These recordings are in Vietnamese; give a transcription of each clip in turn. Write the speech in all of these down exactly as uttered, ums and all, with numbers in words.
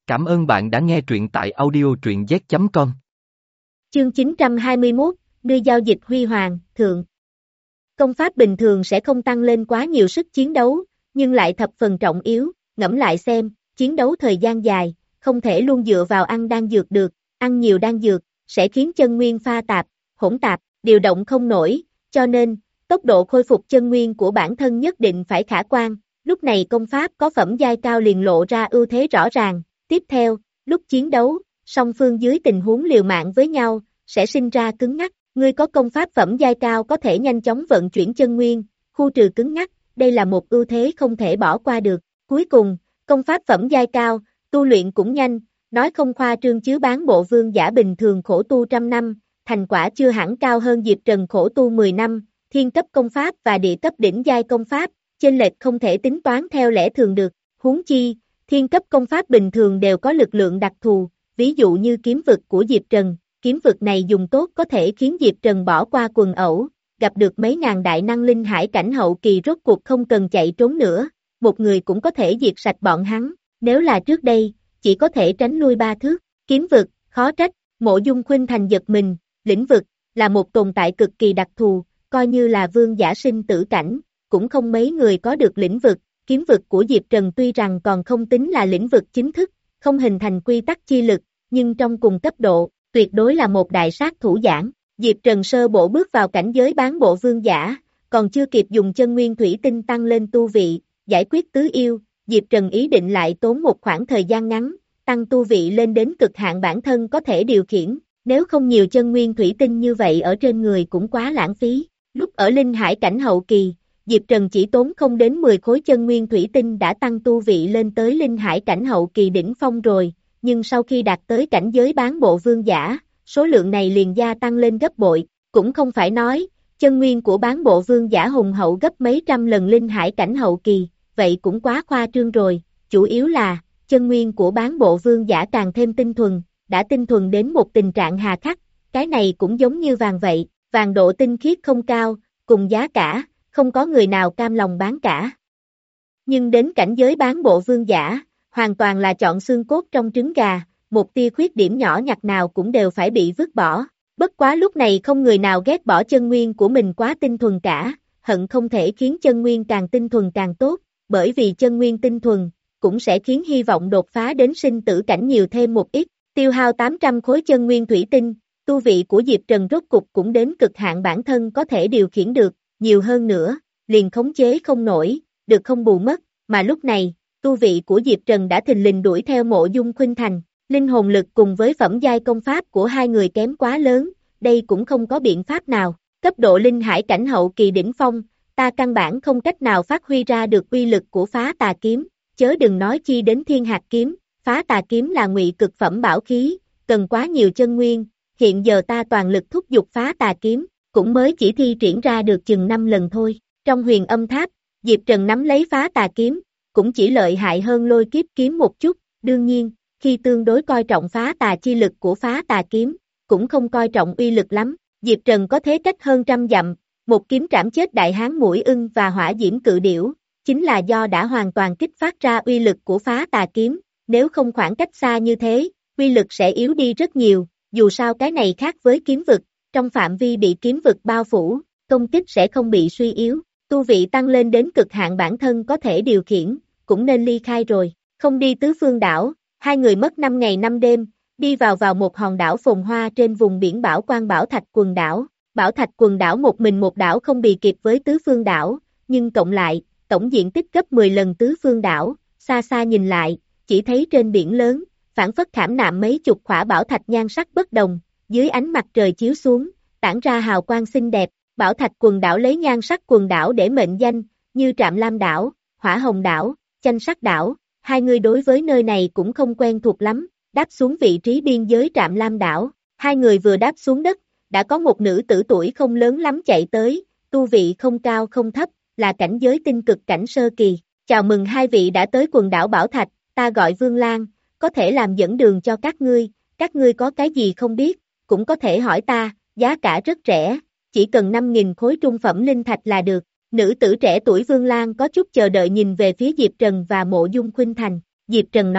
Cảm ơn bạn đã nghe truyện tại audio truyện z chấm com. Chương chín trăm hai mươi mốt, đưa giao dịch huy hoàng, thượng. Công pháp bình thường sẽ không tăng lên quá nhiều sức chiến đấu, nhưng lại thập phần trọng yếu, ngẫm lại xem, chiến đấu thời gian dài, không thể luôn dựa vào ăn đan dược được, ăn nhiều đan dược, sẽ khiến chân nguyên pha tạp, hỗn tạp, điều động không nổi, cho nên, tốc độ khôi phục chân nguyên của bản thân nhất định phải khả quan, lúc này công pháp có phẩm giai cao liền lộ ra ưu thế rõ ràng, tiếp theo, lúc chiến đấu, song phương dưới tình huống liều mạng với nhau, sẽ sinh ra cứng ngắc, ngươi có công pháp phẩm giai cao có thể nhanh chóng vận chuyển chân nguyên, khu trừ cứng ngắc, đây là một ưu thế không thể bỏ qua được, cuối cùng, công pháp phẩm giai cao, tu luyện cũng nhanh, nói không khoa trương chứ bán bộ vương giả bình thường khổ tu trăm năm, thành quả chưa hẳn cao hơn Diệp Trần khổ tu mười năm, thiên cấp công pháp và địa cấp đỉnh giai công pháp, chênh lệch không thể tính toán theo lẽ thường được, huống chi, thiên cấp công pháp bình thường đều có lực lượng đặc thù, ví dụ như kiếm vực của Diệp Trần, kiếm vực này dùng tốt có thể khiến Diệp Trần bỏ qua quần ẩu, gặp được mấy ngàn đại năng linh hải cảnh hậu kỳ rốt cuộc không cần chạy trốn nữa, một người cũng có thể diệt sạch bọn hắn, nếu là trước đây, chỉ có thể tránh lui ba thước, kiếm vực, khó trách, Mộ Dung Khuynh Thành giật mình, lĩnh vực, là một tồn tại cực kỳ đặc thù, coi như là vương giả sinh tử cảnh, cũng không mấy người có được lĩnh vực, kiếm vực của Diệp Trần tuy rằng còn không tính là lĩnh vực chính thức, không hình thành quy tắc chi lực, nhưng trong cùng cấp độ, tuyệt đối là một đại sát thủ giảng. Diệp Trần sơ bộ bước vào cảnh giới bán bộ vương giả, còn chưa kịp dùng chân nguyên thủy tinh tăng lên tu vị, giải quyết tứ yêu, Diệp Trần ý định lại tốn một khoảng thời gian ngắn, tăng tu vị lên đến cực hạn bản thân có thể điều khiển, nếu không nhiều chân nguyên thủy tinh như vậy ở trên người cũng quá lãng phí. Lúc ở linh hải cảnh hậu kỳ, Diệp Trần chỉ tốn không đến mười khối chân nguyên thủy tinh đã tăng tu vị lên tới linh hải cảnh hậu kỳ đỉnh phong rồi, nhưng sau khi đạt tới cảnh giới bán bộ vương giả, số lượng này liền gia tăng lên gấp bội, cũng không phải nói, chân nguyên của bán bộ vương giả hùng hậu gấp mấy trăm lần linh hải cảnh hậu kỳ, vậy cũng quá khoa trương rồi, chủ yếu là, chân nguyên của bán bộ vương giả càng thêm tinh thuần, đã tinh thuần đến một tình trạng hà khắc, cái này cũng giống như vàng vậy, vàng độ tinh khiết không cao, cùng giá cả, không có người nào cam lòng bán cả. Nhưng đến cảnh giới bán bộ vương giả, hoàn toàn là chọn xương cốt trong trứng gà, một tia khuyết điểm nhỏ nhặt nào cũng đều phải bị vứt bỏ. Bất quá lúc này không người nào ghét bỏ chân nguyên của mình quá tinh thuần cả, hận không thể khiến chân nguyên càng tinh thuần càng tốt, bởi vì chân nguyên tinh thuần, cũng sẽ khiến hy vọng đột phá đến sinh tử cảnh nhiều thêm một ít, tiêu hao tám trăm khối chân nguyên thủy tinh, tu vị của Diệp Trần rốt cục cũng đến cực hạn bản thân có thể điều khiển được, nhiều hơn nữa, liền khống chế không nổi, được không bù mất, mà lúc này, tu vị của Diệp Trần đã thình lình đuổi theo Mộ Dung Khuynh Thành, linh hồn lực cùng với phẩm giai công pháp của hai người kém quá lớn, đây cũng không có biện pháp nào, cấp độ linh hải cảnh hậu kỳ đỉnh phong, ta căn bản không cách nào phát huy ra được uy lực của phá tà kiếm, chớ đừng nói chi đến thiên hạt kiếm, phá tà kiếm là ngụy cực phẩm bảo khí, cần quá nhiều chân nguyên, hiện giờ ta toàn lực thúc giục phá tà kiếm, cũng mới chỉ thi triển ra được chừng năm lần thôi, trong huyền âm tháp, Diệp Trần nắm lấy phá tà kiếm, cũng chỉ lợi hại hơn lôi kiếp kiếm một chút, đương nhiên, khi tương đối coi trọng phá tà chi lực của phá tà kiếm, cũng không coi trọng uy lực lắm, Diệp Trần có thế cách hơn trăm dặm, một kiếm trảm chết đại hán mũi ưng và hỏa diễm cự điểu, chính là do đã hoàn toàn kích phát ra uy lực của phá tà kiếm, nếu không khoảng cách xa như thế, uy lực sẽ yếu đi rất nhiều, dù sao cái này khác với kiếm vực, trong phạm vi bị kiếm vực bao phủ, công kích sẽ không bị suy yếu, tu vị tăng lên đến cực hạn bản thân có thể điều khiển, cũng nên ly khai rồi, không đi tứ phương đảo, hai người mất năm ngày năm đêm, đi vào vào một hòn đảo phồn hoa trên vùng biển Bảo Quan Bảo Thạch quần đảo, Bảo Thạch quần đảo một mình một đảo không bì kịp với tứ phương đảo, nhưng cộng lại, tổng diện tích gấp mười lần tứ phương đảo, xa xa nhìn lại, chỉ thấy trên biển lớn, phảng phất khảm nạm mấy chục khỏa bảo thạch nhan sắc bất đồng, dưới ánh mặt trời chiếu xuống, tản ra hào quang xinh đẹp, Bảo Thạch quần đảo lấy nhan sắc quần đảo để mệnh danh, như Trạm Lam đảo, Hỏa Hồng đảo, Chanh Sắc đảo, hai người đối với nơi này cũng không quen thuộc lắm, đáp xuống vị trí biên giới Trạm Lam đảo, hai người vừa đáp xuống đất, đã có một nữ tử tuổi không lớn lắm chạy tới, tu vị không cao không thấp, là cảnh giới tinh cực cảnh sơ kỳ, chào mừng hai vị đã tới quần đảo Bảo Thạch, ta gọi Vương Lan, có thể làm dẫn đường cho các ngươi, các ngươi có cái gì không biết, cũng có thể hỏi ta, giá cả rất rẻ, chỉ cần năm nghìn khối trung phẩm linh thạch là được, nữ tử trẻ tuổi Vương Lan có chút chờ đợi nhìn về phía Diệp Trần và Mộ Dung Khuynh Thành, Diệp Trần nói,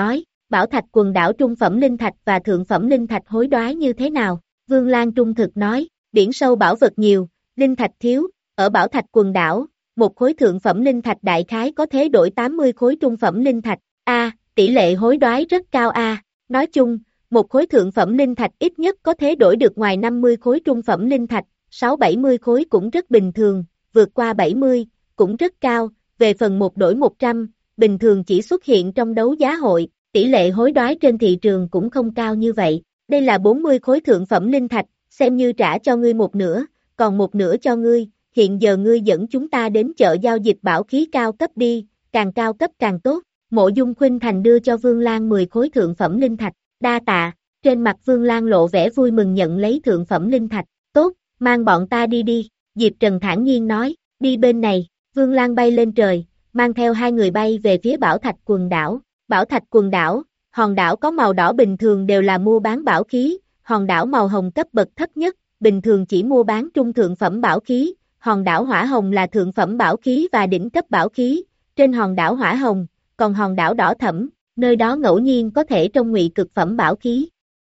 bảo thạch quần đảo trung phẩm linh thạch và thượng phẩm linh thạch hối đoái như thế nào? Vương Lan trung thực nói, biển sâu bảo vật nhiều, linh thạch thiếu, ở bảo thạch quần đảo, một khối thượng phẩm linh thạch đại khái có thể đổi tám mươi khối trung phẩm linh thạch, a, tỷ lệ hối đoái rất cao a, nói chung, một khối thượng phẩm linh thạch ít nhất có thể đổi được ngoài năm mươi khối trung phẩm linh thạch, sáu bảy mươi khối cũng rất bình thường, vượt qua bảy mươi, cũng rất cao, về phần một đổi một trăm, bình thường chỉ xuất hiện trong đấu giá hội, tỷ lệ hối đoái trên thị trường cũng không cao như vậy, đây là bốn mươi khối thượng phẩm linh thạch, xem như trả cho ngươi một nửa, còn một nửa cho ngươi, hiện giờ ngươi dẫn chúng ta đến chợ giao dịch bảo khí cao cấp đi, càng cao cấp càng tốt, Mộ Dung Khuynh Thành đưa cho Vương Lan mười khối thượng phẩm linh thạch, đa tạ, trên mặt Vương Lan lộ vẻ vui mừng nhận lấy thượng phẩm linh thạch, tốt, mang bọn ta đi đi, Diệp Trần thản nhiên nói, đi bên này, Vương Lan bay lên trời, mang theo hai người bay về phía Bảo Thạch quần đảo, Bảo Thạch quần đảo, hòn đảo có màu đỏ bình thường đều là mua bán bảo khí, hòn đảo màu hồng cấp bậc thấp nhất, bình thường chỉ mua bán trung thượng phẩm bảo khí, hòn đảo hỏa hồng là thượng phẩm bảo khí và đỉnh cấp bảo khí, trên hòn đảo hỏa hồng, còn hòn đảo đỏ thẫm, nơi đó ngẫu nhiên có thể trông ngụy cực phẩm bảo khí.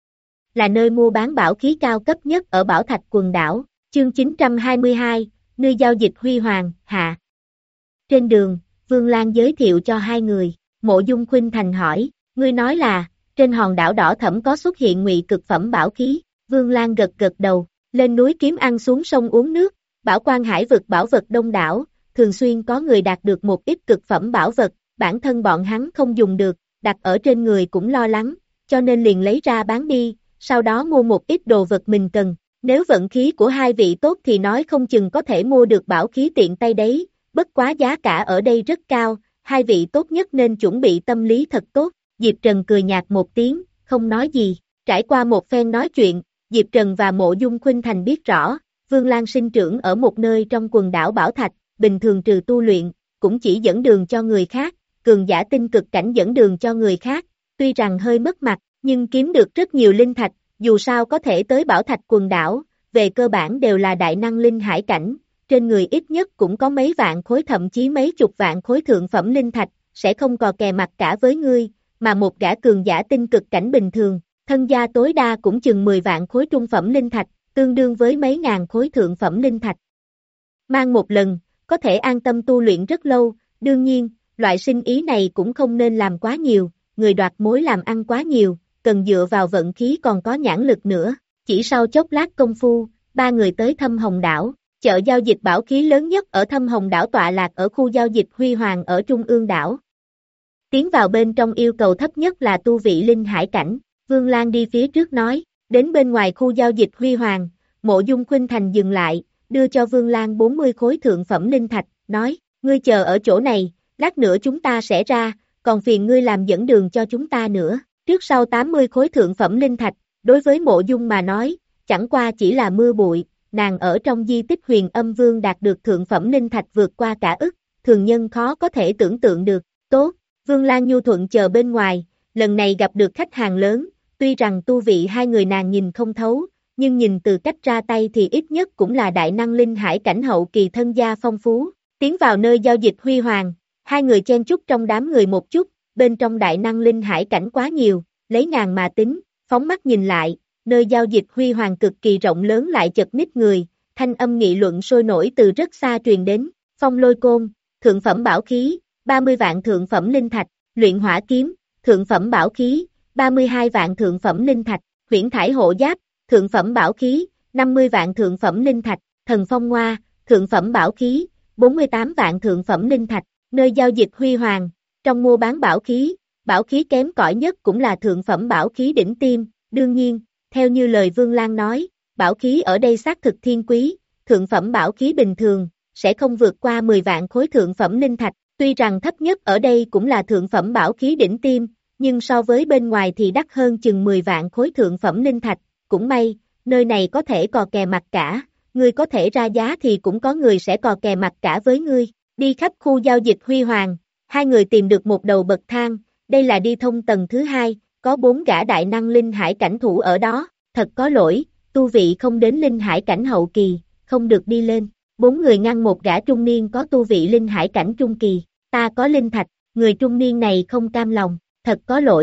Là nơi mua bán bảo khí cao cấp nhất ở Bảo Thạch quần đảo, chương chín trăm hai mươi hai, nơi giao dịch huy hoàng, hạ. Trên đường, Vương Lan giới thiệu cho hai người, Mộ Dung Khuynh Thành hỏi, ngươi nói là, trên hòn đảo đỏ thẫm có xuất hiện ngụy cực phẩm bảo khí, Vương Lan gật gật đầu, lên núi kiếm ăn xuống sông uống nước, Bảo Quan Hải vực bảo vật đông đảo, thường xuyên có người đạt được một ít cực phẩm bảo vật, bản thân bọn hắn không dùng được, đặt ở trên người cũng lo lắng, cho nên liền lấy ra bán đi, sau đó mua một ít đồ vật mình cần, nếu vận khí của hai vị tốt thì nói không chừng có thể mua được bảo khí tiện tay đấy, bất quá giá cả ở đây rất cao, hai vị tốt nhất nên chuẩn bị tâm lý thật tốt, Diệp Trần cười nhạt một tiếng, không nói gì, trải qua một phen nói chuyện, Diệp Trần và Mộ Dung Khuynh Thành biết rõ, Vương Lan sinh trưởng ở một nơi trong quần đảo Bảo Thạch, bình thường trừ tu luyện, cũng chỉ dẫn đường cho người khác, cường giả tinh cực cảnh dẫn đường cho người khác, tuy rằng hơi mất mặt, nhưng kiếm được rất nhiều linh thạch, dù sao có thể tới Bảo Thạch quần đảo, về cơ bản đều là đại năng linh hải cảnh, trên người ít nhất cũng có mấy vạn khối thậm chí mấy chục vạn khối thượng phẩm linh thạch, sẽ không cò kè mặt cả với ngươi, mà một gã cường giả tinh cực cảnh bình thường, thân gia tối đa cũng chừng mười vạn khối trung phẩm linh thạch, tương đương với mấy ngàn khối thượng phẩm linh thạch. Mang một lần, có thể an tâm tu luyện rất lâu, đương nhiên, loại sinh ý này cũng không nên làm quá nhiều, người đoạt mối làm ăn quá nhiều, cần dựa vào vận khí còn có nhãn lực nữa. Chỉ sau chốc lát công phu, ba người tới Thâm Hồng đảo, chợ giao dịch bảo khí lớn nhất ở Thâm Hồng đảo tọa lạc ở khu giao dịch Huy Hoàng ở trung ương đảo. Tiến vào bên trong yêu cầu thấp nhất là tu vị linh hải cảnh, Vương Lan đi phía trước nói, đến bên ngoài khu giao dịch Huy Hoàng, Mộ Dung Khuynh Thành dừng lại, đưa cho Vương Lan bốn mươi khối thượng phẩm linh thạch, nói, ngươi chờ ở chỗ này, lát nữa chúng ta sẽ ra, còn phiền ngươi làm dẫn đường cho chúng ta nữa, trước sau tám mươi khối thượng phẩm linh thạch, đối với Mộ Dung mà nói, chẳng qua chỉ là mưa bụi, nàng ở trong di tích Huyền Âm Vương đạt được thượng phẩm linh thạch vượt qua cả ức, thường nhân khó có thể tưởng tượng được, tốt, Vương Lan nhu thuận chờ bên ngoài, lần này gặp được khách hàng lớn, tuy rằng tu vị hai người nàng nhìn không thấu, nhưng nhìn từ cách ra tay thì ít nhất cũng là đại năng linh hải cảnh hậu kỳ thân gia phong phú, tiến vào nơi giao dịch Huy Hoàng, hai người chen chúc trong đám người một chút, bên trong đại năng linh hải cảnh quá nhiều, lấy ngàn mà tính, phóng mắt nhìn lại, nơi giao dịch Huy Hoàng cực kỳ rộng lớn lại chật ních người, thanh âm nghị luận sôi nổi từ rất xa truyền đến, phong lôi côn, thượng phẩm bảo khí, ba mươi vạn thượng phẩm linh thạch, luyện hỏa kiếm, thượng phẩm bảo khí, ba mươi hai vạn thượng phẩm linh thạch, huyễn thải hộ giáp, thượng phẩm bảo khí, năm mươi vạn thượng phẩm linh thạch, thần phong ngoa, thượng phẩm bảo khí, bốn mươi tám vạn thượng phẩm linh thạch, nơi giao dịch Huy Hoàng, trong mua bán bảo khí, bảo khí kém cỏi nhất cũng là thượng phẩm bảo khí đỉnh tiêm, đương nhiên, theo như lời Vương Lan nói, bảo khí ở đây xác thực thiên quý, thượng phẩm bảo khí bình thường, sẽ không vượt qua mười vạn khối thượng phẩm linh thạch, tuy rằng thấp nhất ở đây cũng là thượng phẩm bảo khí đỉnh tiêm, nhưng so với bên ngoài thì đắt hơn chừng mười vạn khối thượng phẩm linh thạch, cũng may, nơi này có thể cò kè mặt cả, ngươi có thể ra giá thì cũng có người sẽ cò kè mặt cả với ngươi, đi khắp khu giao dịch Huy Hoàng, hai người tìm được một đầu bậc thang, đây là đi thông tầng thứ hai, có bốn gã đại năng linh hải cảnh thủ ở đó, thật có lỗi, tu vị không đến linh hải cảnh hậu kỳ, không được đi lên, bốn người ngăn một gã trung niên có tu vị linh hải cảnh trung kỳ, ta có linh thạch, người trung niên này không cam lòng, thật có lỗi,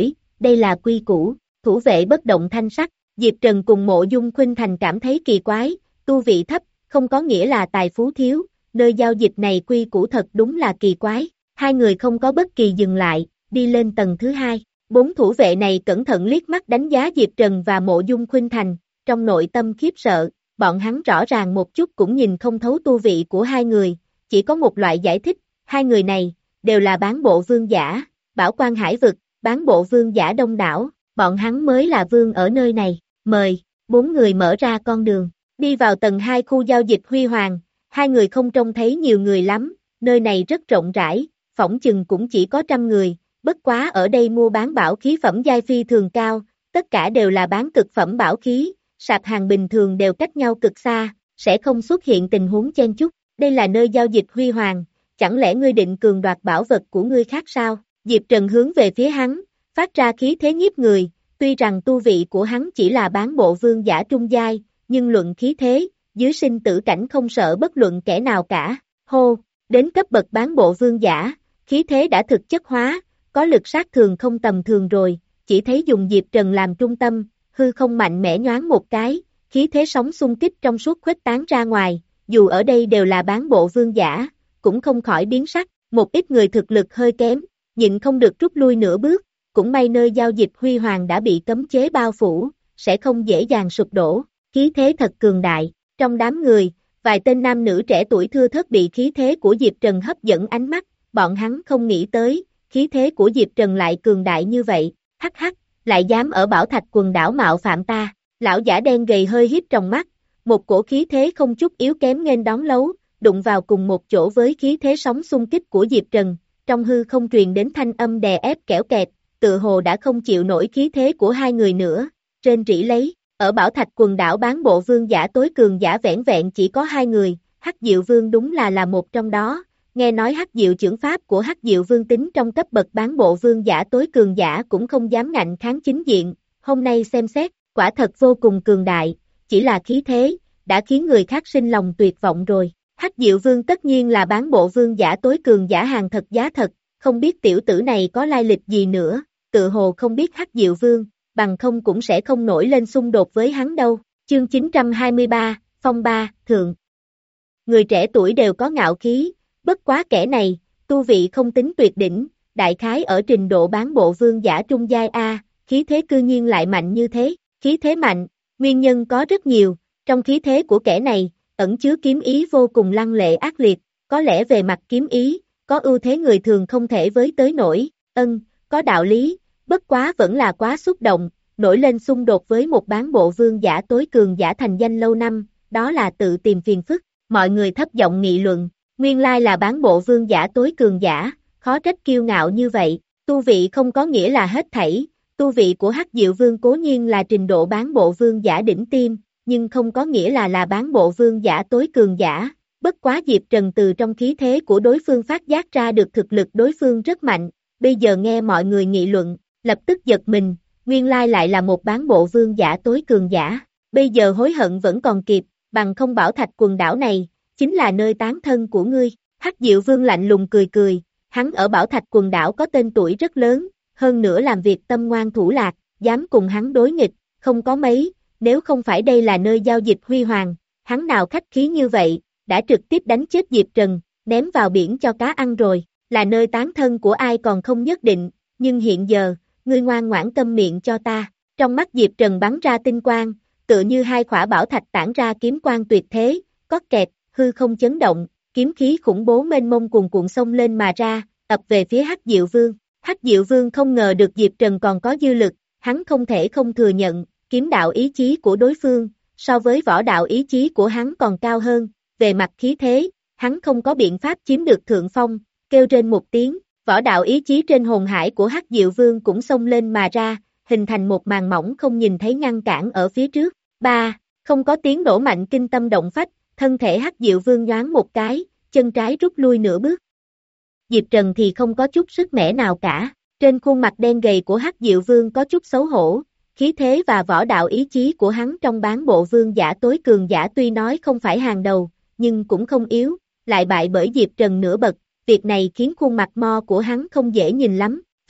đây là quy củ, thủ vệ bất động thanh sắc, Diệp Trần cùng Mộ Dung Khuynh Thành cảm thấy kỳ quái, tu vị thấp, không có nghĩa là tài phú thiếu, nơi giao dịch này quy củ thật đúng là kỳ quái, hai người không có bất kỳ dừng lại, đi lên tầng thứ hai, bốn thủ vệ này cẩn thận liếc mắt đánh giá Diệp Trần và Mộ Dung Khuynh Thành, trong nội tâm khiếp sợ, bọn hắn rõ ràng một chút cũng nhìn không thấu tu vị của hai người, chỉ có một loại giải thích, hai người này, đều là bán bộ vương giả, bảo quan hải vực, bán bộ vương giả đông đảo, bọn hắn mới là vương ở nơi này, mời, bốn người mở ra con đường, đi vào tầng hai khu giao dịch Huy Hoàng, hai người không trông thấy nhiều người lắm, nơi này rất rộng rãi, phỏng chừng cũng chỉ có trăm người, bất quá ở đây mua bán bảo khí phẩm giai phi thường cao, tất cả đều là bán cực phẩm bảo khí, sạp hàng bình thường đều cách nhau cực xa, sẽ không xuất hiện tình huống chen chúc, đây là nơi giao dịch Huy Hoàng, chẳng lẽ ngươi định cường đoạt bảo vật của ngươi khác sao? Diệp Trần hướng về phía hắn, phát ra khí thế nhiếp người, tuy rằng tu vị của hắn chỉ là bán bộ vương giả trung giai, nhưng luận khí thế, dưới sinh tử cảnh không sợ bất luận kẻ nào cả, hô, đến cấp bậc bán bộ vương giả, khí thế đã thực chất hóa, có lực sát thường không tầm thường rồi, chỉ thấy dùng Diệp Trần làm trung tâm, hư không mạnh mẽ nhoáng một cái, khí thế sóng xung kích trong suốt khuếch tán ra ngoài, dù ở đây đều là bán bộ vương giả, cũng không khỏi biến sắc, một ít người thực lực hơi kém, nhịn không được rút lui nửa bước, cũng may nơi giao dịch Huy Hoàng đã bị cấm chế bao phủ, sẽ không dễ dàng sụp đổ, khí thế thật cường đại, trong đám người, vài tên nam nữ trẻ tuổi thưa thớt bị khí thế của Diệp Trần hấp dẫn ánh mắt, bọn hắn không nghĩ tới, khí thế của Diệp Trần lại cường đại như vậy, hắc hắc, lại dám ở Bảo Thạch quần đảo mạo phạm ta, lão giả đen gầy hơi híp trong mắt, một cổ khí thế không chút yếu kém nghênh đón lấu, đụng vào cùng một chỗ với khí thế sóng xung kích của Diệp Trần, trong hư không truyền đến thanh âm đè ép kẽo kẹt, tự hồ đã không chịu nổi khí thế của hai người nữa, trên rỉ lấy, ở Bảo Thạch quần đảo bán bộ vương giả tối cường giả vẻn vẹn chỉ có hai người, Hắc Diệu Vương đúng là là một trong đó, nghe nói Hắc Diệu chưởng pháp của Hắc Diệu Vương tính trong cấp bậc bán bộ vương giả tối cường giả cũng không dám ngạnh kháng chính diện, hôm nay xem xét, quả thật vô cùng cường đại, chỉ là khí thế, đã khiến người khác sinh lòng tuyệt vọng rồi. Hắc Diệu Vương tất nhiên là bán bộ vương giả tối cường giả hàng thật giá thật, không biết tiểu tử này có lai lịch gì nữa, tự hồ không biết Hắc Diệu Vương, bằng không cũng sẽ không nổi lên xung đột với hắn đâu. Chương chín trăm hai mươi ba, Phong Ba, Thượng. Người trẻ tuổi đều có ngạo khí, bất quá kẻ này, tu vị không tính tuyệt đỉnh, đại khái ở trình độ bán bộ vương giả trung giai A, khí thế cư nhiên lại mạnh như thế, khí thế mạnh, nguyên nhân có rất nhiều, trong khí thế của kẻ này, ẩn chứa kiếm ý vô cùng lăng lệ ác liệt, có lẽ về mặt kiếm ý, có ưu thế người thường không thể với tới nổi, ân, có đạo lý, bất quá vẫn là quá xúc động, nổi lên xung đột với một bán bộ vương giả tối cường giả thành danh lâu năm, đó là tự tìm phiền phức, mọi người thấp giọng nghị luận, nguyên lai là bán bộ vương giả tối cường giả, khó trách kiêu ngạo như vậy, tu vị không có nghĩa là hết thảy, tu vị của Hắc Diệu Vương cố nhiên là trình độ bán bộ vương giả đỉnh tiêm, nhưng không có nghĩa là là bán bộ vương giả tối cường giả, bất quá Diệp Trần từ trong khí thế của đối phương phát giác ra được thực lực đối phương rất mạnh, bây giờ nghe mọi người nghị luận, lập tức giật mình, nguyên lai lại là một bán bộ vương giả tối cường giả, bây giờ hối hận vẫn còn kịp, bằng không Bảo Thạch quần đảo này, chính là nơi tán thân của ngươi, Hắc Diệu Vương lạnh lùng cười cười, hắn ở Bảo Thạch quần đảo có tên tuổi rất lớn, hơn nữa làm việc tâm ngoan thủ lạc, dám cùng hắn đối nghịch, không có mấy, nếu không phải đây là nơi giao dịch Huy Hoàng, hắn nào khách khí như vậy, đã trực tiếp đánh chết Diệp Trần, ném vào biển cho cá ăn rồi, là nơi tán thân của ai còn không nhất định, nhưng hiện giờ, ngươi ngoan ngoãn câm miệng cho ta, trong mắt Diệp Trần bắn ra tinh quang, tựa như hai khỏa bảo thạch tản ra kiếm quang tuyệt thế, có kẹt, hư không chấn động, kiếm khí khủng bố mênh mông cuồn cuộn xông lên mà ra, ập về phía Hắc Diệu Vương. Hắc Diệu Vương không ngờ được Diệp Trần còn có dư lực, hắn không thể không thừa nhận, kiếm đạo ý chí của đối phương, so với võ đạo ý chí của hắn còn cao hơn, về mặt khí thế, hắn không có biện pháp chiếm được thượng phong, kêu trên một tiếng, võ đạo ý chí trên hồn hải của Hắc Diệu Vương cũng xông lên mà ra, hình thành một màn mỏng không nhìn thấy ngăn cản ở phía trước. Ba, không có tiếng nổ mạnh kinh tâm động phách, thân thể Hắc Diệu Vương nhoáng một cái, chân trái rút lui nửa bước. Diệp Trần thì không có chút sức mẻ nào cả, trên khuôn mặt đen gầy của Hắc Diệu Vương có chút xấu hổ, khí thế và võ đạo ý chí của hắn trong bán bộ vương giả tối cường giả tuy nói không phải hàng đầu, nhưng cũng không yếu, lại bại bởi Diệp Trần nửa bậc, việc này khiến khuôn mặt mo của hắn không dễ nhìn lắm,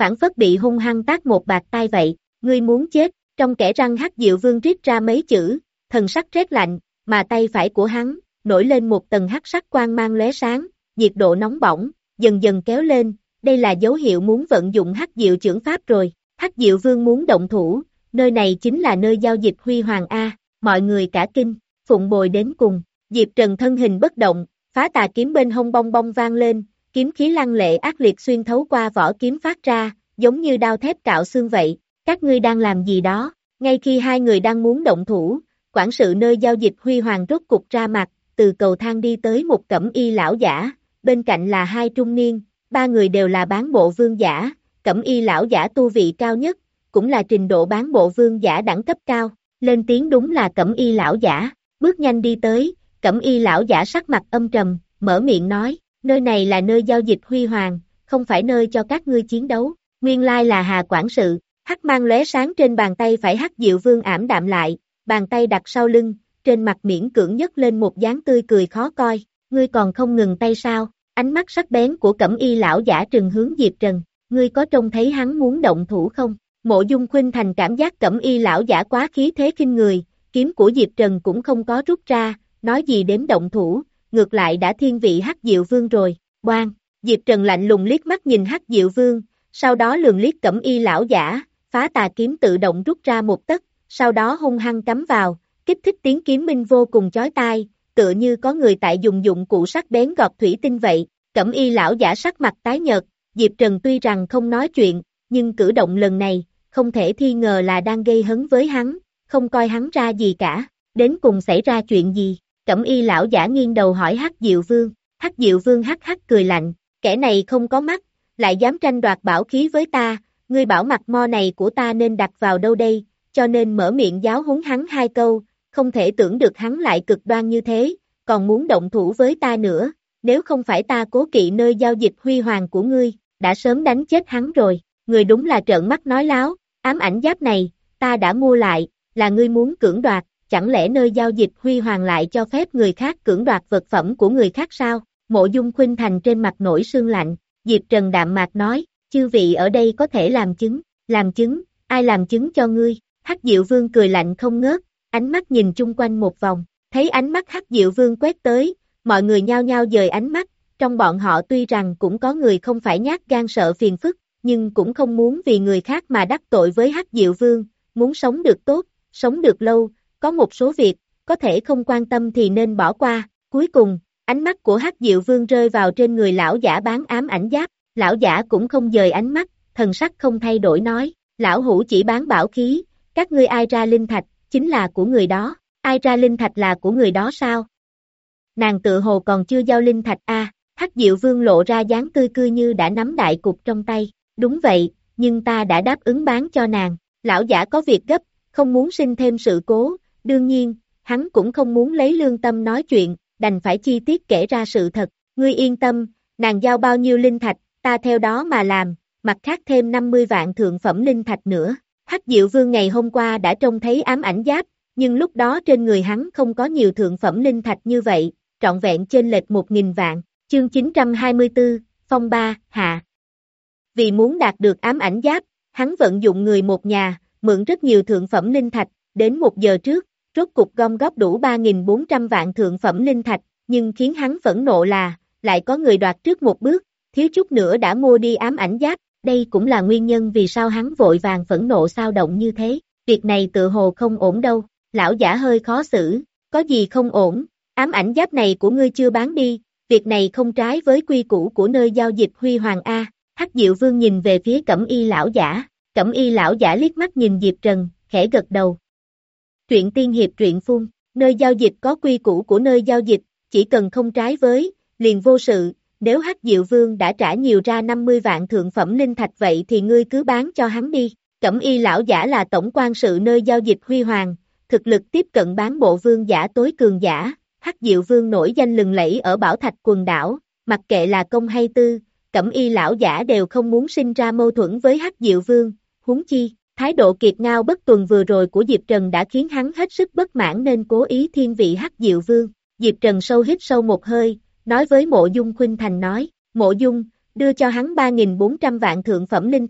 phản phất bị hung hăng tát một bạt tai vậy, ngươi muốn chết, trong kẽ răng Hắc Diệu Vương rít ra mấy chữ, thần sắc rét lạnh, mà tay phải của hắn, nổi lên một tầng hắc sắc quang mang lóe sáng, nhiệt độ nóng bỏng, dần dần kéo lên, đây là dấu hiệu muốn vận dụng Hắc Diệu Chưởng Pháp rồi, Hắc Diệu Vương muốn động thủ, nơi này chính là nơi giao dịch Huy Hoàng A, mọi người cả kinh, phụng bồi đến cùng, Diệp Trần thân hình bất động, phá tà kiếm bên hông bong bong vang lên, kiếm khí lăng lệ ác liệt xuyên thấu qua vỏ kiếm phát ra, giống như đao thép cạo xương vậy, các ngươi đang làm gì đó, ngay khi hai người đang muốn động thủ, quản sự nơi giao dịch Huy Hoàng rốt cục ra mặt, từ cầu thang đi tới một cẩm y lão giả, bên cạnh là hai trung niên, ba người đều là bán bộ vương giả, cẩm y lão giả tu vị cao nhất, cũng là trình độ bán bộ vương giả đẳng cấp cao, lên tiếng đúng là cẩm y lão giả, bước nhanh đi tới, cẩm y lão giả sắc mặt âm trầm, mở miệng nói, nơi này là nơi giao dịch Huy Hoàng, không phải nơi cho các ngươi chiến đấu, nguyên lai là Hà quản sự, hắc mang lóe sáng trên bàn tay phải Hắc Diệu Vương ảm đạm lại, bàn tay đặt sau lưng, trên mặt miễn cưỡng nhấc lên một dáng tươi cười khó coi, ngươi còn không ngừng tay sao, ánh mắt sắc bén của cẩm y lão giả trừng hướng Diệp Trần, ngươi có trông thấy hắn muốn động thủ không? Mộ Dung Khuynh Thành cảm giác cẩm y lão giả quá khí thế kinh người, kiếm của Diệp Trần cũng không có rút ra, nói gì đến động thủ, ngược lại đã thiên vị Hắc Diệu Vương rồi, oan, Diệp Trần lạnh lùng liếc mắt nhìn Hắc Diệu Vương, sau đó lườm liếc cẩm y lão giả, phá tà kiếm tự động rút ra một tấc, sau đó hung hăng cắm vào, kích thích tiếng kiếm minh vô cùng chói tai, tựa như có người tại dùng dụng cụ sắc bén gọt thủy tinh vậy, cẩm y lão giả sắc mặt tái nhợt, Diệp Trần tuy rằng không nói chuyện, nhưng cử động lần này, không thể thi ngờ là đang gây hấn với hắn, không coi hắn ra gì cả, đến cùng xảy ra chuyện gì, cẩm y lão giả nghiêng đầu hỏi Hắc Diệu Vương, Hắc Diệu Vương hắc hắc cười lạnh, kẻ này không có mắt, lại dám tranh đoạt bảo khí với ta, ngươi bảo mặt mo này của ta nên đặt vào đâu đây, cho nên mở miệng giáo huấn hắn hai câu, không thể tưởng được hắn lại cực đoan như thế, còn muốn động thủ với ta nữa, nếu không phải ta cố kỵ nơi giao dịch Huy Hoàng của ngươi, đã sớm đánh chết hắn rồi, người đúng là trợn mắt nói láo, ám ảnh giáp này, ta đã mua lại, là ngươi muốn cưỡng đoạt, chẳng lẽ nơi giao dịch Huy Hoàng lại cho phép người khác cưỡng đoạt vật phẩm của người khác sao? Mộ Dung Khuynh Thành trên mặt nổi sương lạnh, Diệp Trần đạm mạc nói, chư vị ở đây có thể làm chứng, làm chứng, ai làm chứng cho ngươi? Hắc Diệu Vương cười lạnh không ngớt, ánh mắt nhìn chung quanh một vòng, thấy ánh mắt Hắc Diệu Vương quét tới, mọi người nhao nhao dời ánh mắt, trong bọn họ tuy rằng cũng có người không phải nhát gan sợ phiền phức, nhưng cũng không muốn vì người khác mà đắc tội với Hắc Diệu Vương, muốn sống được tốt, sống được lâu, có một số việc, có thể không quan tâm thì nên bỏ qua, cuối cùng, ánh mắt của Hắc Diệu Vương rơi vào trên người lão giả bán ám ảnh giáp, lão giả cũng không dời ánh mắt, thần sắc không thay đổi nói, lão hủ chỉ bán bảo khí, các ngươi ai ra linh thạch, chính là của người đó, ai ra linh thạch là của người đó sao? Nàng tự hồ còn chưa giao linh thạch a, à, Hắc Diệu Vương lộ ra dáng tươi cười như đã nắm đại cục trong tay, đúng vậy, nhưng ta đã đáp ứng bán cho nàng, lão giả có việc gấp, không muốn sinh thêm sự cố, đương nhiên, hắn cũng không muốn lấy lương tâm nói chuyện, đành phải chi tiết kể ra sự thật, ngươi yên tâm, nàng giao bao nhiêu linh thạch, ta theo đó mà làm, mặt khác thêm năm mươi vạn thượng phẩm linh thạch nữa. Hắc Diệu Vương ngày hôm qua đã trông thấy ám ảnh giáp, nhưng lúc đó trên người hắn không có nhiều thượng phẩm linh thạch như vậy, trọn vẹn chênh lệch một nghìn vạn, chương chín trăm hai mươi tư, phong ba, hạ. Vì muốn đạt được ám ảnh giáp, hắn vận dụng người một nhà, mượn rất nhiều thượng phẩm linh thạch, đến một giờ trước, rốt cục gom góp đủ ba nghìn bốn trăm vạn thượng phẩm linh thạch, nhưng khiến hắn phẫn nộ là, lại có người đoạt trước một bước, thiếu chút nữa đã mua đi ám ảnh giáp, đây cũng là nguyên nhân vì sao hắn vội vàng phẫn nộ xao động như thế, việc này tự hồ không ổn đâu, lão giả hơi khó xử, có gì không ổn, ám ảnh giáp này của ngươi chưa bán đi, việc này không trái với quy củ của nơi giao dịch Huy Hoàng A, Hắc Diệu Vương nhìn về phía cẩm y lão giả, cẩm y lão giả liếc mắt nhìn Diệp Trần, khẽ gật đầu. Truyện tiên hiệp truyện phun, nơi giao dịch có quy củ của nơi giao dịch, chỉ cần không trái với, liền vô sự, nếu Hắc Diệu Vương đã trả nhiều ra năm mươi vạn thượng phẩm linh thạch vậy thì ngươi cứ bán cho hắn đi, cẩm y lão giả là tổng quan sự nơi giao dịch Huy Hoàng, thực lực tiếp cận bán bộ vương giả tối cường giả, Hắc Diệu Vương nổi danh lừng lẫy ở Bảo Thạch quần đảo, mặc kệ là công hay tư, cẩm y lão giả đều không muốn sinh ra mâu thuẫn với Hắc Diệu Vương, huống chi, thái độ kiệt ngao bất tuần vừa rồi của Diệp Trần đã khiến hắn hết sức bất mãn nên cố ý thiên vị Hắc Diệu Vương, Diệp Trần sâu hít sâu một hơi, nói với Mộ Dung Khuynh Thành nói, Mộ Dung, đưa cho hắn ba nghìn bốn trăm vạn thượng phẩm linh thạch,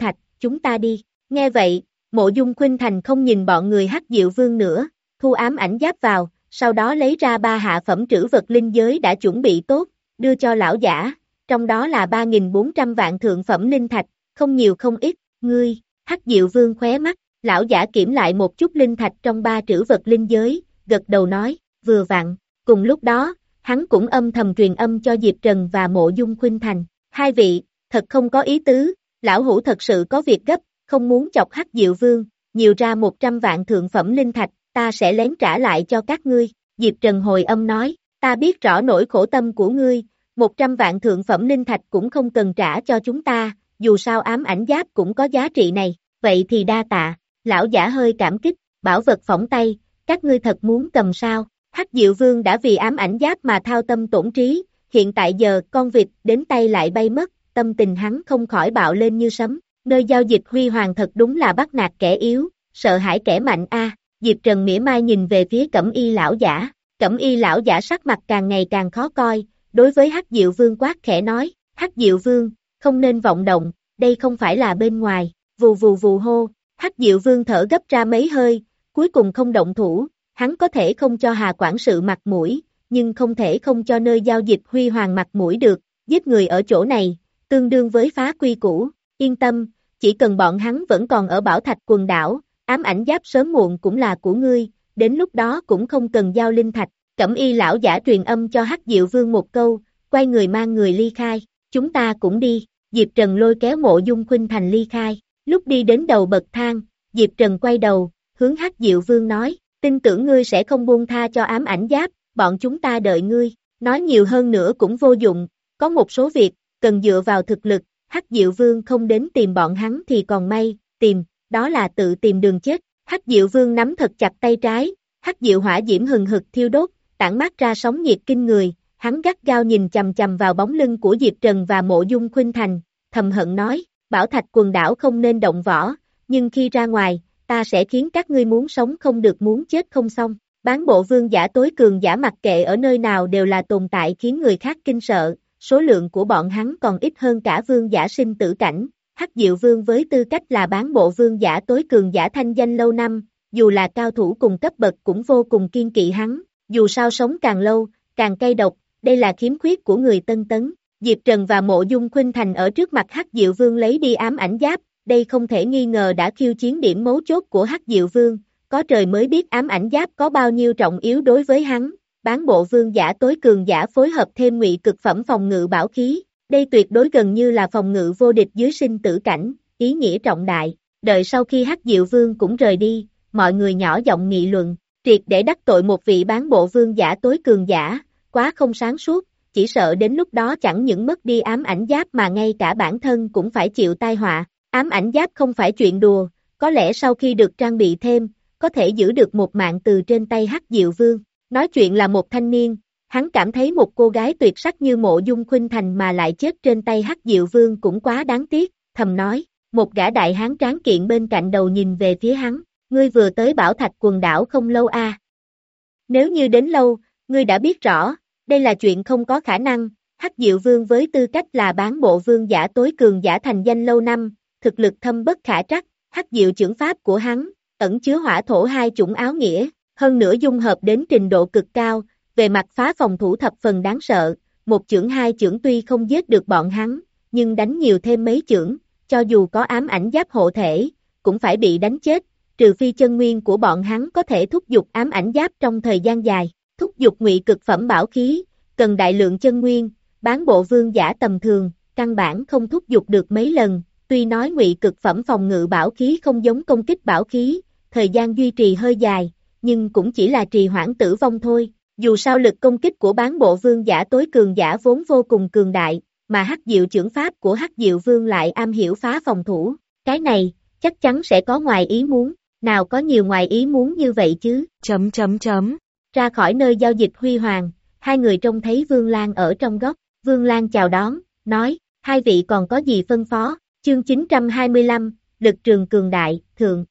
chúng ta đi. Nghe vậy, Mộ Dung Khuynh Thành không nhìn bọn người Hắc Diệu Vương nữa, thu ám ảnh giáp vào, sau đó lấy ra ba hạ phẩm trữ vật linh giới đã chuẩn bị tốt, đưa cho lão giả, trong đó là ba nghìn bốn trăm vạn thượng phẩm linh thạch, không nhiều không ít, ngươi, Hắc Diệu Vương khóe mắt, lão giả kiểm lại một chút linh thạch trong ba trữ vật linh giới, gật đầu nói, vừa vặn, cùng lúc đó, hắn cũng âm thầm truyền âm cho Diệp Trần và Mộ Dung Khuynh Thành, hai vị, thật không có ý tứ, lão hủ thật sự có việc gấp, không muốn chọc Hắc Diệu Vương, nhiều ra một trăm vạn thượng phẩm linh thạch, ta sẽ lén trả lại cho các ngươi, Diệp Trần hồi âm nói, ta biết rõ nỗi khổ tâm của ngươi, một trăm vạn thượng phẩm linh thạch cũng không cần trả cho chúng ta, dù sao ám ảnh giáp cũng có giá trị này, vậy thì đa tạ, lão giả hơi cảm kích, bảo vật phỏng tay, các ngươi thật muốn cầm sao, Hắc Diệu Vương đã vì ám ảnh giáp mà thao tâm tổn trí, hiện tại giờ con vịt đến tay lại bay mất, tâm tình hắn không khỏi bạo lên như sấm, nơi giao dịch huy hoàng thật đúng là bắt nạt kẻ yếu, sợ hãi kẻ mạnh a. Diệp Trần mỉa mai nhìn về phía Cẩm Y lão giả, Cẩm Y lão giả sắc mặt càng ngày càng khó coi, đối với Hắc Diệu Vương quát khẽ nói, Hắc Diệu Vương, không nên vọng động, đây không phải là bên ngoài, vù vù vù hô, Hắc Diệu Vương thở gấp ra mấy hơi, cuối cùng không động thủ, hắn có thể không cho Hà quản sự mặt mũi, nhưng không thể không cho nơi giao dịch huy hoàng mặt mũi được, giết người ở chỗ này, tương đương với phá quy củ, yên tâm, chỉ cần bọn hắn vẫn còn ở Bảo Thạch quần đảo, ám ảnh giáp sớm muộn cũng là của ngươi, đến lúc đó cũng không cần giao linh thạch, Cẩm Y lão giả truyền âm cho Hắc Diệu Vương một câu, quay người mang người ly khai, chúng ta cũng đi, Diệp Trần lôi kéo Mộ Dung Khuynh Thành ly khai, lúc đi đến đầu bậc thang, Diệp Trần quay đầu, hướng Hắc Diệu Vương nói, tin tưởng ngươi sẽ không buông tha cho ám ảnh giáp, bọn chúng ta đợi ngươi, nói nhiều hơn nữa cũng vô dụng, có một số việc, cần dựa vào thực lực, Hắc Diệu Vương không đến tìm bọn hắn thì còn may, tìm, đó là tự tìm đường chết, Hắc Diệu Vương nắm thật chặt tay trái, Hắc Diệu hỏa diễm hừng hực thiêu đốt, tản mát ra sóng nhiệt kinh người, hắn gắt gao nhìn chằm chằm vào bóng lưng của Diệp Trần và Mộ Dung Khuynh Thành, thầm hận nói, Bảo Thạch quần đảo không nên động võ, nhưng khi ra ngoài, ta sẽ khiến các ngươi muốn sống không được muốn chết không xong. Bán bộ vương giả tối cường giả mặc kệ ở nơi nào đều là tồn tại khiến người khác kinh sợ, số lượng của bọn hắn còn ít hơn cả vương giả sinh tử cảnh. Hắc Diệu Vương với tư cách là bán bộ vương giả tối cường giả thanh danh lâu năm, dù là cao thủ cùng cấp bậc cũng vô cùng kiên kỵ hắn, dù sao sống càng lâu, càng cay độc, đây là khiếm khuyết của người Tân Tấn. Diệp Trần và Mộ Dung Khuynh Thành ở trước mặt Hắc Diệu Vương lấy đi ám ảnh giáp, đây không thể nghi ngờ đã khiêu chiến điểm mấu chốt của Hắc Diệu Vương, có trời mới biết ám ảnh giáp có bao nhiêu trọng yếu đối với hắn, bán bộ vương giả tối cường giả phối hợp thêm ngụy cực phẩm phòng ngự bảo khí, đây tuyệt đối gần như là phòng ngự vô địch dưới sinh tử cảnh, ý nghĩa trọng đại, đợi sau khi Hắc Diệu Vương cũng rời đi, mọi người nhỏ giọng nghị luận, triệt để đắc tội một vị bán bộ vương giả tối cường giả, quá không sáng suốt, chỉ sợ đến lúc đó chẳng những mất đi ám ảnh giáp mà ngay cả bản thân cũng phải chịu tai họa, ám ảnh giáp không phải chuyện đùa, có lẽ sau khi được trang bị thêm, có thể giữ được một mạng từ trên tay Hắc Diệu Vương. Nói chuyện là một thanh niên, hắn cảm thấy một cô gái tuyệt sắc như Mộ Dung Khuynh Thành mà lại chết trên tay Hắc Diệu Vương cũng quá đáng tiếc, thầm nói, một gã đại hán tráng kiện bên cạnh đầu nhìn về phía hắn, ngươi vừa tới Bảo Thạch quần đảo không lâu a? À? Nếu như đến lâu, ngươi đã biết rõ, đây là chuyện không có khả năng, Hắc Diệu Vương với tư cách là bán bộ vương giả tối cường giả thành danh lâu năm, thực lực thâm bất khả trắc, Hắc Diệu chưởng pháp của hắn, ẩn chứa hỏa thổ hai chủng áo nghĩa, hơn nữa dung hợp đến trình độ cực cao, về mặt phá phòng thủ thập phần đáng sợ, một chưởng hai chưởng tuy không giết được bọn hắn, nhưng đánh nhiều thêm mấy chưởng, cho dù có ám ảnh giáp hộ thể, cũng phải bị đánh chết, trừ phi chân nguyên của bọn hắn có thể thúc giục ám ảnh giáp trong thời gian dài, thúc giục ngụy cực phẩm bảo khí, cần đại lượng chân nguyên, bán bộ vương giả tầm thường, căn bản không thúc giục được mấy lần, tuy nói ngụy cực phẩm phòng ngự bảo khí không giống công kích bảo khí, thời gian duy trì hơi dài, nhưng cũng chỉ là trì hoãn tử vong thôi, dù sao lực công kích của bán bộ vương giả tối cường giả vốn vô cùng cường đại, mà Hắc Diệu chưởng pháp của Hắc Diệu Vương lại am hiểu phá phòng thủ, cái này, chắc chắn sẽ có ngoài ý muốn, nào có nhiều ngoài ý muốn như vậy chứ, chấm chấm chấm, ra khỏi nơi giao dịch huy hoàng, hai người trông thấy Vương Lan ở trong góc, Vương Lan chào đón, nói, hai vị còn có gì phân phó, chương chín trăm hai mươi lăm, lực trường cường đại, thượng.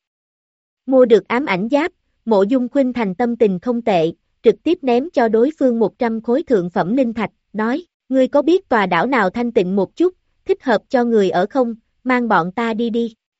Mua được ám ảnh giáp, Mộ Dung Khuynh Thành tâm tình không tệ, trực tiếp ném cho đối phương một trăm khối thượng phẩm linh thạch, nói, ngươi có biết tòa đảo nào thanh tịnh một chút, thích hợp cho người ở không, mang bọn ta đi đi,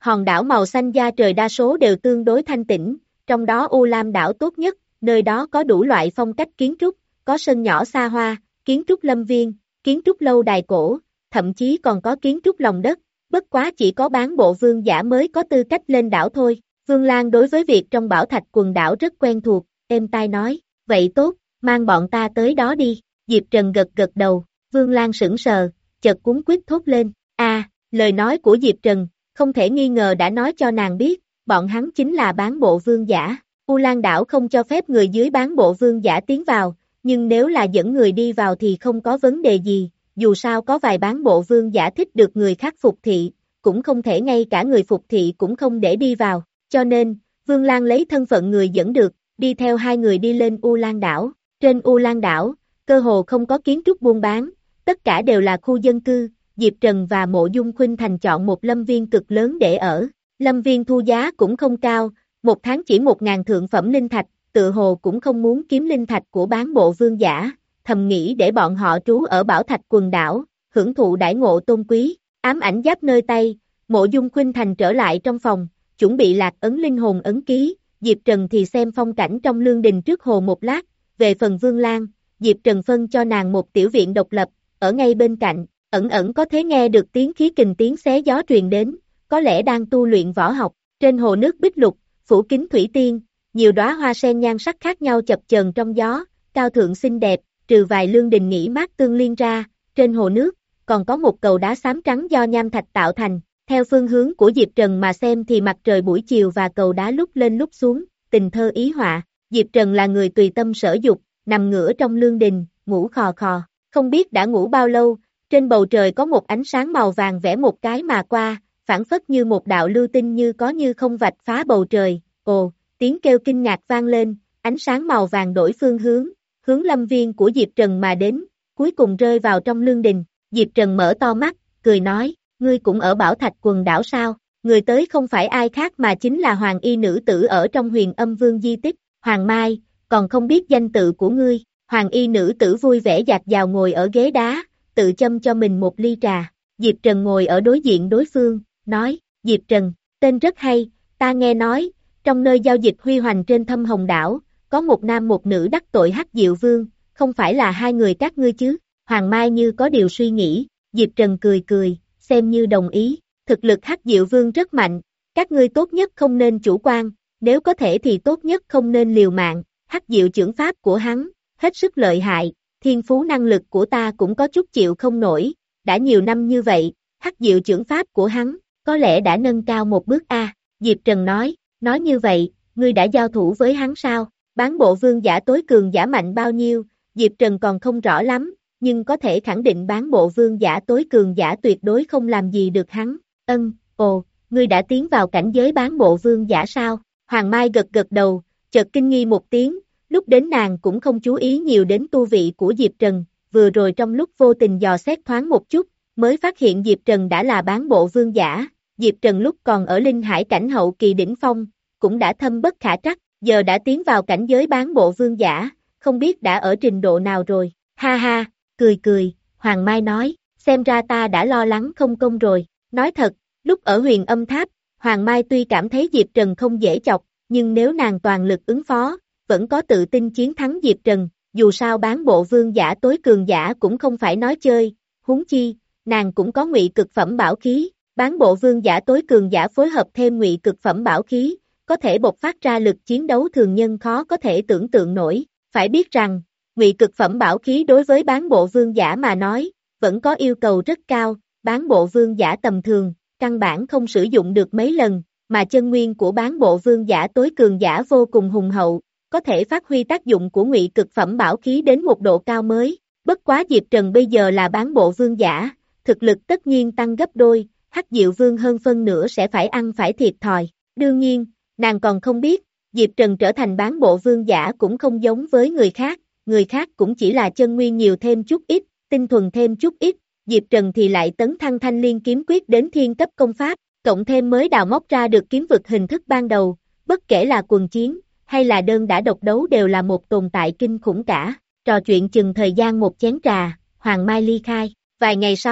Hòn đảo màu xanh da trời đa số đều tương đối thanh tĩnh, trong đó U Lam đảo tốt nhất, nơi đó có đủ loại phong cách kiến trúc, có sân nhỏ xa hoa, kiến trúc lâm viên, kiến trúc lâu đài cổ, thậm chí còn có kiến trúc lòng đất, bất quá chỉ có bán bộ vương giả mới có tư cách lên đảo thôi. Vương Lan đối với việc trong bảo thạch quần đảo rất quen thuộc, êm tai nói, vậy tốt, mang bọn ta tới đó đi. Diệp Trần gật gật đầu, Vương Lan sững sờ, chợt cuống quýt thốt lên, a, lời nói của Diệp Trần, không thể nghi ngờ đã nói cho nàng biết, bọn hắn chính là bán bộ vương giả. U Lan đảo không cho phép người dưới bán bộ vương giả tiến vào, nhưng nếu là dẫn người đi vào thì không có vấn đề gì, dù sao có vài bán bộ vương giả thích được người khác phục thị, cũng không thể ngay cả người phục thị cũng không để đi vào, cho nên, Vương Lan lấy thân phận người dẫn được, đi theo hai người đi lên U Lan đảo. Trên U Lan đảo, cơ hồ không có kiến trúc buôn bán, tất cả đều là khu dân cư. Diệp Trần và Mộ Dung Khuynh Thành chọn một lâm viên cực lớn để ở. Lâm viên thu giá cũng không cao, một tháng chỉ một ngàn thượng phẩm linh thạch, tự hồ cũng không muốn kiếm linh thạch của bán bộ vương giả, thầm nghĩ để bọn họ trú ở Bảo Thạch quần đảo, hưởng thụ đãi ngộ tôn quý. Ám ảnh giáp nơi tay, Mộ Dung Khuynh Thành trở lại trong phòng, chuẩn bị lạc ấn linh hồn ấn ký, Diệp Trần thì xem phong cảnh trong lương đình trước hồ một lát. Về phần Vương Lan, Diệp Trần phân cho nàng một tiểu viện độc lập, ở ngay bên cạnh, ẩn ẩn có thể nghe được tiếng khí kình tiếng xé gió truyền đến, có lẽ đang tu luyện võ học. Trên hồ nước bích lục, phủ kính thủy tiên, nhiều đóa hoa sen nhan sắc khác nhau chập chờn trong gió, cao thượng xinh đẹp, trừ vài lương đình nghỉ mát tương liên ra, trên hồ nước, còn có một cầu đá xám trắng do nham thạch tạo thành. Theo phương hướng của Diệp Trần mà xem thì mặt trời buổi chiều và cầu đá lúc lên lúc xuống, tình thơ ý họa. Diệp Trần là người tùy tâm sở dục, nằm ngửa trong lương đình, ngủ khò khò, không biết đã ngủ bao lâu, trên bầu trời có một ánh sáng màu vàng vẽ một cái mà qua, phản phất như một đạo lưu tinh như có như không vạch phá bầu trời. Ồ, tiếng kêu kinh ngạc vang lên, ánh sáng màu vàng đổi phương hướng, hướng lâm viên của Diệp Trần mà đến, cuối cùng rơi vào trong lương đình. Diệp Trần mở to mắt, cười nói, ngươi cũng ở Bảo Thạch quần đảo sao? Người tới không phải ai khác mà chính là Hoàng y nữ tử ở trong Huyền Âm Vương di tích. Hoàng Mai, còn không biết danh tự của ngươi. Hoàng y nữ tử vui vẻ dạt dào ngồi ở ghế đá, tự châm cho mình một ly trà. Diệp Trần ngồi ở đối diện đối phương, nói, Diệp Trần, tên rất hay, ta nghe nói, trong nơi giao dịch huy hoành trên Thâm Hồng đảo, có một nam một nữ đắc tội Hắc Diệu Vương, không phải là hai người các ngươi chứ? Hoàng Mai như có điều suy nghĩ, Diệp Trần cười cười, xem như đồng ý, thực lực Hắc Diệu Vương rất mạnh, các ngươi tốt nhất không nên chủ quan, nếu có thể thì tốt nhất không nên liều mạng. Hắc Diệu chưởng pháp của hắn, hết sức lợi hại, thiên phú năng lực của ta cũng có chút chịu không nổi, đã nhiều năm như vậy, Hắc Diệu chưởng pháp của hắn, có lẽ đã nâng cao một bước a. Diệp Trần nói, nói như vậy, ngươi đã giao thủ với hắn sao? Bán bộ vương giả tối cường giả mạnh bao nhiêu, Diệp Trần còn không rõ lắm, nhưng có thể khẳng định bán bộ vương giả tối cường giả tuyệt đối không làm gì được hắn. Ân, ồ, ngươi đã tiến vào cảnh giới bán bộ vương giả sao? Hoàng Mai gật gật đầu, chợt kinh nghi một tiếng, lúc đến nàng cũng không chú ý nhiều đến tu vị của Diệp Trần, vừa rồi trong lúc vô tình dò xét thoáng một chút, mới phát hiện Diệp Trần đã là bán bộ vương giả. Diệp Trần lúc còn ở Linh Hải cảnh hậu kỳ đỉnh phong, cũng đã thâm bất khả trắc, giờ đã tiến vào cảnh giới bán bộ vương giả, không biết đã ở trình độ nào rồi. Ha ha, cười cười, Hoàng Mai nói, xem ra ta đã lo lắng không công rồi. Nói thật, lúc ở Huyền Âm Tháp, Hoàng Mai tuy cảm thấy Diệp Trần không dễ chọc, nhưng nếu nàng toàn lực ứng phó, vẫn có tự tin chiến thắng Diệp Trần, dù sao bán bộ vương giả tối cường giả cũng không phải nói chơi, huống chi, nàng cũng có ngụy cực phẩm bảo khí, bán bộ vương giả tối cường giả phối hợp thêm ngụy cực phẩm bảo khí, có thể bộc phát ra lực chiến đấu thường nhân khó có thể tưởng tượng nổi. Phải biết rằng, ngụy cực phẩm bảo khí đối với bán bộ vương giả mà nói, vẫn có yêu cầu rất cao, bán bộ vương giả tầm thường, căn bản không sử dụng được mấy lần, mà chân nguyên của bán bộ vương giả tối cường giả vô cùng hùng hậu, có thể phát huy tác dụng của ngụy cực phẩm bảo khí đến một độ cao mới. Bất quá Diệp Trần bây giờ là bán bộ vương giả, thực lực tất nhiên tăng gấp đôi, Hắc Diệu Vương hơn phân nửa sẽ phải ăn phải thiệt thòi. Đương nhiên, nàng còn không biết, Diệp Trần trở thành bán bộ vương giả cũng không giống với người khác, người khác cũng chỉ là chân nguyên nhiều thêm chút ít, tinh thuần thêm chút ít, Diệp Trần thì lại tấn thăng thanh liên kiếm quyết đến thiên cấp công pháp, cộng thêm mới đào móc ra được kiếm vực hình thức ban đầu, bất kể là quần chiến, hay là đơn đả độc đấu đều là một tồn tại kinh khủng cả. Trò chuyện chừng thời gian một chén trà, Hoàng Mai ly khai, vài ngày sau,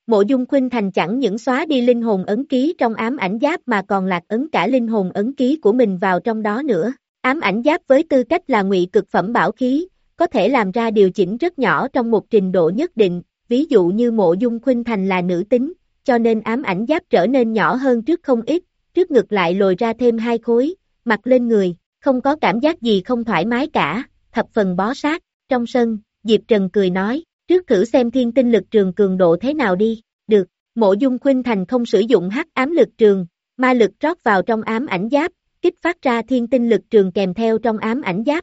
Mộ Dung Khuynh Thành chẳng những xóa đi linh hồn ấn ký trong ám ảnh giáp mà còn lạc ấn cả linh hồn ấn ký của mình vào trong đó nữa. Ám ảnh giáp với tư cách là ngụy cực phẩm bảo khí, có thể làm ra điều chỉnh rất nhỏ trong một trình độ nhất định, ví dụ như Mộ Dung Khuynh Thành là nữ tính, cho nên ám ảnh giáp trở nên nhỏ hơn trước không ít, trước ngực lại lồi ra thêm hai khối, mặc lên người, không có cảm giác gì không thoải mái cả, thập phần bó sát. Trong sân, Diệp Trần cười nói, trước thử xem thiên tinh lực trường cường độ thế nào đi. Được, Mộ Dung Khuynh Thành không sử dụng hắc ám lực trường, ma lực rót vào trong ám ảnh giáp, kích phát ra thiên tinh lực trường kèm theo trong ám ảnh giáp.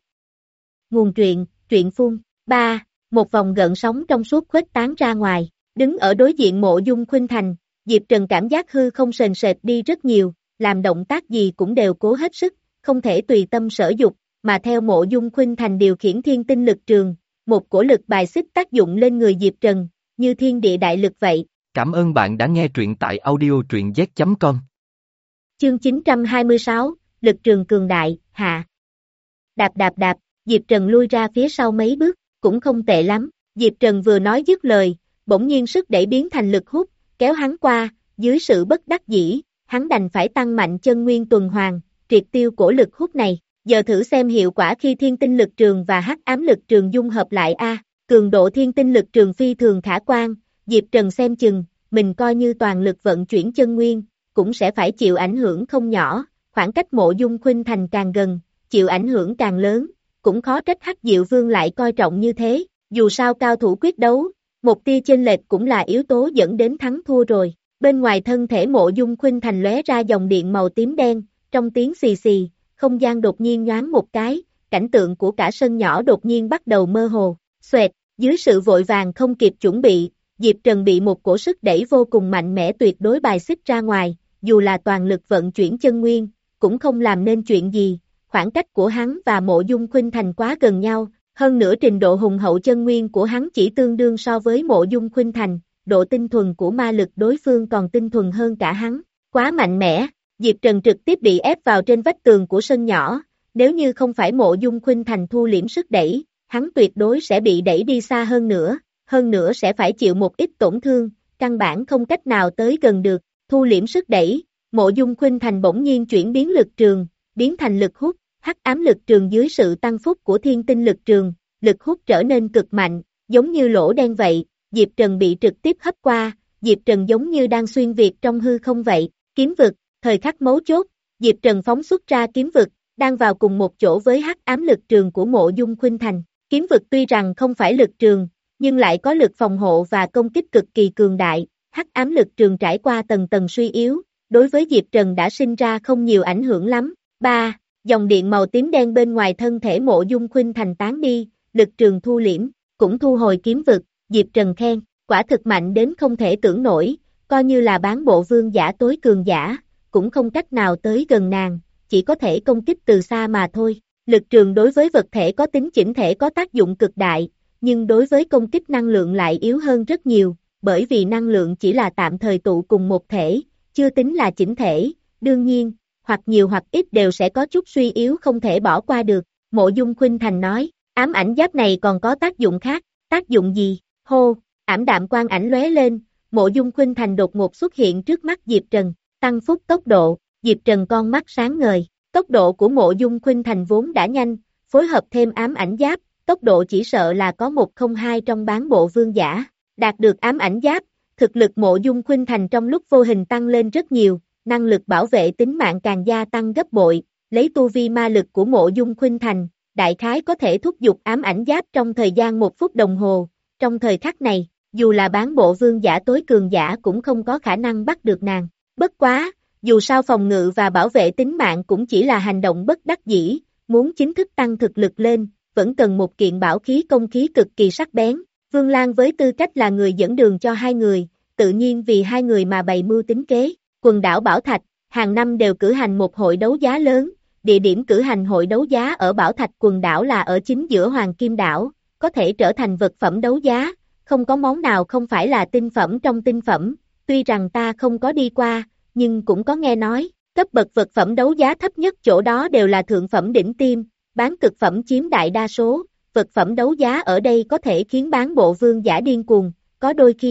Nguồn truyện, truyện phun. ba. Một vòng gợn sóng trong suốt khuếch tán ra ngoài, đứng ở đối diện Mộ Dung Khuynh Thành, Diệp Trần cảm giác hư không sền sệt đi rất nhiều, làm động tác gì cũng đều cố hết sức, không thể tùy tâm sở dục, mà theo Mộ Dung Khuynh Thành điều khiển thiên tinh lực trường, một cổ lực bài xích tác dụng lên người Diệp Trần, như thiên địa đại lực vậy. Cảm ơn bạn đã nghe truyện tại audio truyện z chấm com. Chương chín trăm hai mươi sáu, lực trường cường đại, hạ. Đạp đạp đạp, Diệp Trần lui ra phía sau mấy bước, cũng không tệ lắm. Diệp Trần vừa nói dứt lời, bỗng nhiên sức đẩy biến thành lực hút, kéo hắn qua, dưới sự bất đắc dĩ, hắn đành phải tăng mạnh chân nguyên tuần hoàn, triệt tiêu cổ lực hút này. Giờ thử xem hiệu quả khi thiên tinh lực trường và hắc ám lực trường dung hợp lại a. Cường độ thiên tinh lực trường phi thường khả quan, Diệp Trần xem chừng, mình coi như toàn lực vận chuyển chân nguyên, cũng sẽ phải chịu ảnh hưởng không nhỏ, khoảng cách Mộ Dung Khuynh Thành càng gần, chịu ảnh hưởng càng lớn, cũng khó trách Hắc Diệu Vương lại coi trọng như thế, dù sao cao thủ quyết đấu, một tia chênh lệch cũng là yếu tố dẫn đến thắng thua rồi. Bên ngoài thân thể Mộ Dung Khuynh Thành lóe ra dòng điện màu tím đen, trong tiếng xì xì, không gian đột nhiên nhoáng một cái, cảnh tượng của cả sân nhỏ đột nhiên bắt đầu mơ hồ, xoẹt, dưới sự vội vàng không kịp chuẩn bị, Diệp Trần bị một cổ sức đẩy vô cùng mạnh mẽ tuyệt đối bài xích ra ngoài, dù là toàn lực vận chuyển chân nguyên, cũng không làm nên chuyện gì, khoảng cách của hắn và Mộ Dung Khuynh Thành quá gần nhau, hơn nữa trình độ hùng hậu chân nguyên của hắn chỉ tương đương so với Mộ Dung Khuynh Thành, độ tinh thuần của ma lực đối phương còn tinh thuần hơn cả hắn, quá mạnh mẽ. Diệp Trần trực tiếp bị ép vào trên vách tường của sân nhỏ, nếu như không phải Mộ Dung Khuynh Thành thu liễm sức đẩy, hắn tuyệt đối sẽ bị đẩy đi xa hơn nữa, hơn nữa sẽ phải chịu một ít tổn thương, căn bản không cách nào tới gần được, thu liễm sức đẩy, Mộ Dung Khuynh Thành bỗng nhiên chuyển biến lực trường, biến thành lực hút, hắc ám lực trường dưới sự tăng phúc của thiên tinh lực trường, lực hút trở nên cực mạnh, giống như lỗ đen vậy, Diệp Trần bị trực tiếp hấp qua, Diệp Trần giống như đang xuyên việt trong hư không vậy, kiếm vực. Thời khắc mấu chốt, Diệp Trần phóng xuất ra kiếm vực, đang vào cùng một chỗ với hắc ám lực trường của Mộ Dung Khuynh Thành. Kiếm vực tuy rằng không phải lực trường, nhưng lại có lực phòng hộ và công kích cực kỳ cường đại, hắc ám lực trường trải qua tầng tầng suy yếu, đối với Diệp Trần đã sinh ra không nhiều ảnh hưởng lắm. ba. Dòng điện màu tím đen bên ngoài thân thể Mộ Dung Khuynh Thành tán đi, lực trường thu liễm, cũng thu hồi kiếm vực, Diệp Trần khen, quả thực mạnh đến không thể tưởng nổi, coi như là bán bộ vương giả tối cường giả, cũng không cách nào tới gần nàng, chỉ có thể công kích từ xa mà thôi. Lực trường đối với vật thể có tính chỉnh thể có tác dụng cực đại, nhưng đối với công kích năng lượng lại yếu hơn rất nhiều, bởi vì năng lượng chỉ là tạm thời tụ cùng một thể, chưa tính là chỉnh thể, đương nhiên, hoặc nhiều hoặc ít đều sẽ có chút suy yếu không thể bỏ qua được. Mộ Dung Khuynh Thành nói, ám ảnh giáp này còn có tác dụng khác, tác dụng gì? Hô, ảm đạm quang ảnh lóe lên, Mộ Dung Khuynh Thành đột ngột xuất hiện trước mắt Diệp Trần. Tăng phúc tốc độ, Diệp Trần con mắt sáng ngời, tốc độ của Mộ Dung Khuynh Thành vốn đã nhanh, phối hợp thêm ám ảnh giáp, tốc độ chỉ sợ là có một không hai trong bán bộ vương giả, đạt được ám ảnh giáp, thực lực Mộ Dung Khuynh Thành trong lúc vô hình tăng lên rất nhiều, năng lực bảo vệ tính mạng càng gia tăng gấp bội, lấy tu vi ma lực của Mộ Dung Khuynh Thành, đại khái có thể thúc giục ám ảnh giáp trong thời gian một phút đồng hồ, trong thời khắc này, dù là bán bộ vương giả tối cường giả cũng không có khả năng bắt được nàng. Bất quá, dù sao phòng ngự và bảo vệ tính mạng cũng chỉ là hành động bất đắc dĩ, muốn chính thức tăng thực lực lên, vẫn cần một kiện bảo khí công khí cực kỳ sắc bén. Vương Lan với tư cách là người dẫn đường cho hai người, tự nhiên vì hai người mà bày mưu tính kế. Quần đảo Bảo Thạch, hàng năm đều cử hành một hội đấu giá lớn, địa điểm cử hành hội đấu giá ở Bảo Thạch quần đảo là ở chính giữa Hoàng Kim đảo, có thể trở thành vật phẩm đấu giá, không có món nào không phải là tinh phẩm trong tinh phẩm, tuy rằng ta không có đi qua, nhưng cũng có nghe nói, cấp bậc vật phẩm đấu giá thấp nhất chỗ đó đều là thượng phẩm đỉnh tiêm, bán cực phẩm chiếm đại đa số, vật phẩm đấu giá ở đây có thể khiến bán bộ vương giả điên cuồng, có đôi khi,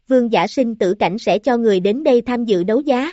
vương giả sinh tử cảnh sẽ cho người đến đây tham dự đấu giá.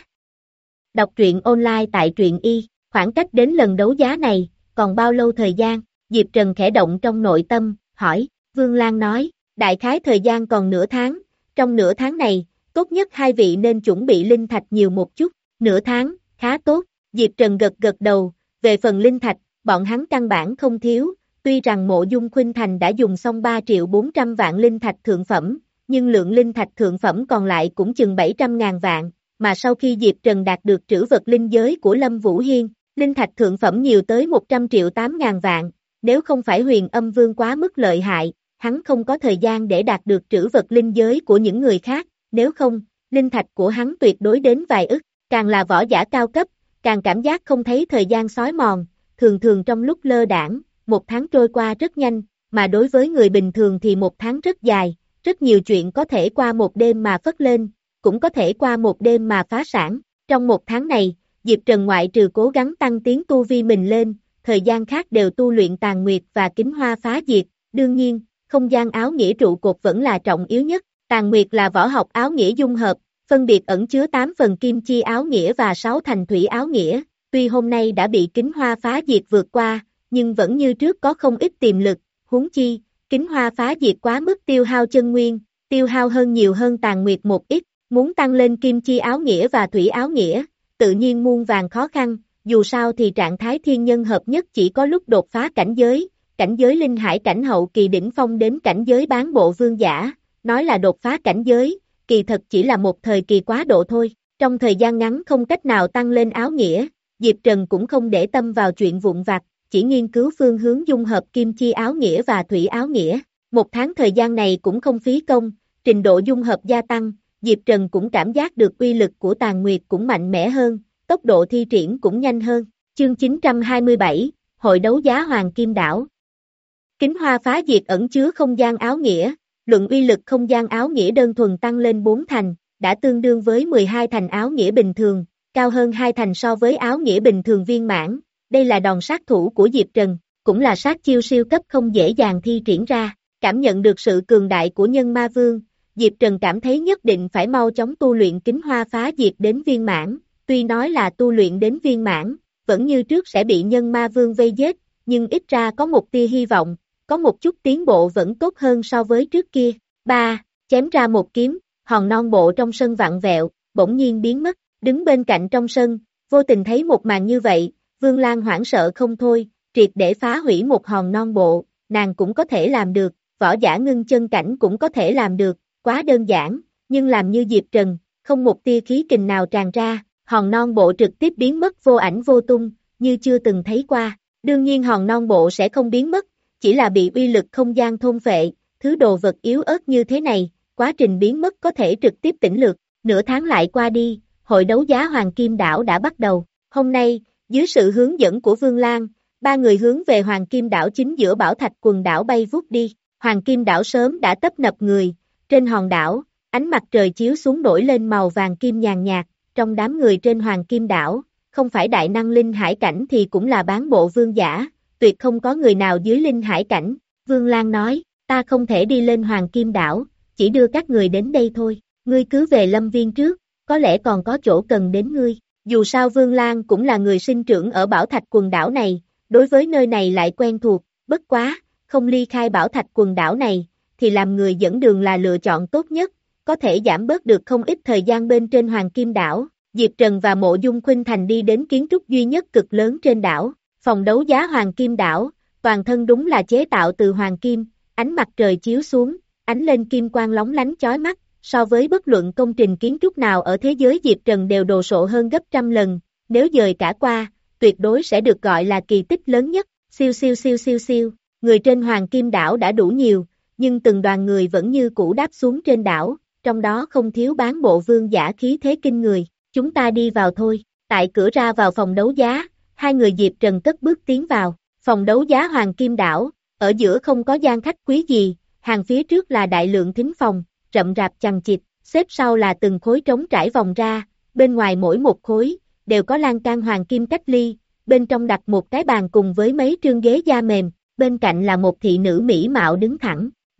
Đọc truyện online tại truyện y, khoảng cách đến lần đấu giá này, còn bao lâu thời gian? Diệp Trần khẽ động trong nội tâm, hỏi, Vương Lan nói, đại khái thời gian còn nửa tháng, trong nửa tháng này, tốt nhất hai vị nên chuẩn bị linh thạch nhiều một chút, nửa tháng, khá tốt, Diệp Trần gật gật đầu, về phần linh thạch, bọn hắn căn bản không thiếu, tuy rằng Mộ Dung Khuynh Thành đã dùng xong ba triệu bốn trăm vạn linh thạch thượng phẩm, nhưng lượng linh thạch thượng phẩm còn lại cũng chừng bảy trăm ngàn vạn, mà sau khi Diệp Trần đạt được trữ vật linh giới của Lâm Vũ Hiên, linh thạch thượng phẩm nhiều tới một trăm triệu tám ngàn vạn, nếu không phải Huyền Âm Vương quá mức lợi hại, hắn không có thời gian để đạt được trữ vật linh giới của những người khác, nếu không, linh thạch của hắn tuyệt đối đến vài ức, càng là võ giả cao cấp, càng cảm giác không thấy thời gian xói mòn, thường thường trong lúc lơ đãng, một tháng trôi qua rất nhanh, mà đối với người bình thường thì một tháng rất dài, rất nhiều chuyện có thể qua một đêm mà phất lên, cũng có thể qua một đêm mà phá sản. Trong một tháng này, Diệp Trần ngoại trừ cố gắng tăng tiến tu vi mình lên, thời gian khác đều tu luyện tàn nguyệt và kính hoa phá diệt, đương nhiên, không gian áo nghĩa trụ cột vẫn là trọng yếu nhất, tàn nguyệt là võ học áo nghĩa dung hợp, phân biệt ẩn chứa tám phần kim chi áo nghĩa và sáu thành thủy áo nghĩa, tuy hôm nay đã bị kính hoa phá diệt vượt qua, nhưng vẫn như trước có không ít tiềm lực, huống chi, kính hoa phá diệt quá mức tiêu hao chân nguyên, tiêu hao hơn nhiều hơn tàn nguyệt một ít, muốn tăng lên kim chi áo nghĩa và thủy áo nghĩa, tự nhiên muôn vàng khó khăn, dù sao thì trạng thái thiên nhân hợp nhất chỉ có lúc đột phá cảnh giới, cảnh giới linh hải cảnh hậu kỳ đỉnh phong đến cảnh giới bán bộ vương giả, nói là đột phá cảnh giới, kỳ thật chỉ là một thời kỳ quá độ thôi, trong thời gian ngắn không cách nào tăng lên áo nghĩa, Diệp Trần cũng không để tâm vào chuyện vụn vặt, chỉ nghiên cứu phương hướng dung hợp kim chi áo nghĩa và thủy áo nghĩa, một tháng thời gian này cũng không phí công, trình độ dung hợp gia tăng, Diệp Trần cũng cảm giác được uy lực của tàn nguyệt cũng mạnh mẽ hơn, tốc độ thi triển cũng nhanh hơn, chương chín trăm hai mươi bảy, Hội đấu giá Hoàng Kim Đảo. Kính hoa phá diệt ẩn chứa không gian áo nghĩa, luận uy lực không gian áo nghĩa đơn thuần tăng lên bốn thành, đã tương đương với mười hai thành áo nghĩa bình thường, cao hơn hai thành so với áo nghĩa bình thường viên mãn, đây là đòn sát thủ của Diệp Trần, cũng là sát chiêu siêu cấp không dễ dàng thi triển ra, cảm nhận được sự cường đại của nhân ma vương, Diệp Trần cảm thấy nhất định phải mau chóng tu luyện kính hoa phá diệt đến viên mãn, tuy nói là tu luyện đến viên mãn, vẫn như trước sẽ bị nhân ma vương vây giết, nhưng ít ra có một tia hy vọng, có một chút tiến bộ vẫn tốt hơn so với trước kia. ba. Chém ra một kiếm, hòn non bộ trong sân vặn vẹo, bỗng nhiên biến mất, đứng bên cạnh trong sân, vô tình thấy một màn như vậy, Vương Lan hoảng sợ không thôi, triệt để phá hủy một hòn non bộ, nàng cũng có thể làm được, võ giả ngưng chân cảnh cũng có thể làm được, quá đơn giản, nhưng làm như Diệp Trần, không một tia khí kình nào tràn ra, hòn non bộ trực tiếp biến mất vô ảnh vô tung, như chưa từng thấy qua, đương nhiên hòn non bộ sẽ không biến mất, chỉ là bị uy lực không gian thôn phệ, thứ đồ vật yếu ớt như thế này, quá trình biến mất có thể trực tiếp tỉnh lược, nửa tháng lại qua đi, hội đấu giá Hoàng Kim Đảo đã bắt đầu, hôm nay, dưới sự hướng dẫn của Vương Lan, ba người hướng về Hoàng Kim Đảo chính giữa bảo thạch quần đảo bay vút đi, Hoàng Kim Đảo sớm đã tấp nập người, trên hòn đảo, ánh mặt trời chiếu xuống nổi lên màu vàng kim nhàn nhạt, trong đám người trên Hoàng Kim Đảo, không phải đại năng linh hải cảnh thì cũng là bán bộ vương giả, tuyệt không có người nào dưới linh hải cảnh, Vương Lan nói, ta không thể đi lên Hoàng Kim Đảo, chỉ đưa các người đến đây thôi, ngươi cứ về Lâm Viên trước, có lẽ còn có chỗ cần đến ngươi, dù sao Vương Lan cũng là người sinh trưởng ở bảo thạch quần đảo này, đối với nơi này lại quen thuộc, bất quá, không ly khai bảo thạch quần đảo này, thì làm người dẫn đường là lựa chọn tốt nhất, có thể giảm bớt được không ít thời gian bên trên Hoàng Kim Đảo. Diệp Trần và Mộ Dung Khuynh Thành đi đến kiến trúc duy nhất cực lớn trên đảo, phòng đấu giá Hoàng Kim Đảo, toàn thân đúng là chế tạo từ hoàng kim, ánh mặt trời chiếu xuống, ánh lên kim quang lóng lánh chói mắt, so với bất luận công trình kiến trúc nào ở thế giới Diệp Trần đều đồ sộ hơn gấp trăm lần, nếu dời cả qua, tuyệt đối sẽ được gọi là kỳ tích lớn nhất, siêu siêu siêu siêu siêu, người trên Hoàng Kim Đảo đã đủ nhiều, nhưng từng đoàn người vẫn như cũ đáp xuống trên đảo, trong đó không thiếu bán bộ vương giả khí thế kinh người, chúng ta đi vào thôi, tại cửa ra vào phòng đấu giá, hai người Diệp Trần cất bước tiến vào, phòng đấu giá Hoàng Kim Đảo, ở giữa không có gian khách quý gì, hàng phía trước là đại lượng thính phòng, rậm rạp chằng chịt, xếp sau là từng khối trống trải vòng ra, bên ngoài mỗi một khối, đều có lan can hoàng kim cách ly, bên trong đặt một cái bàn cùng với mấy trương ghế da mềm, bên cạnh là một thị nữ mỹ mạo đứng thẳng,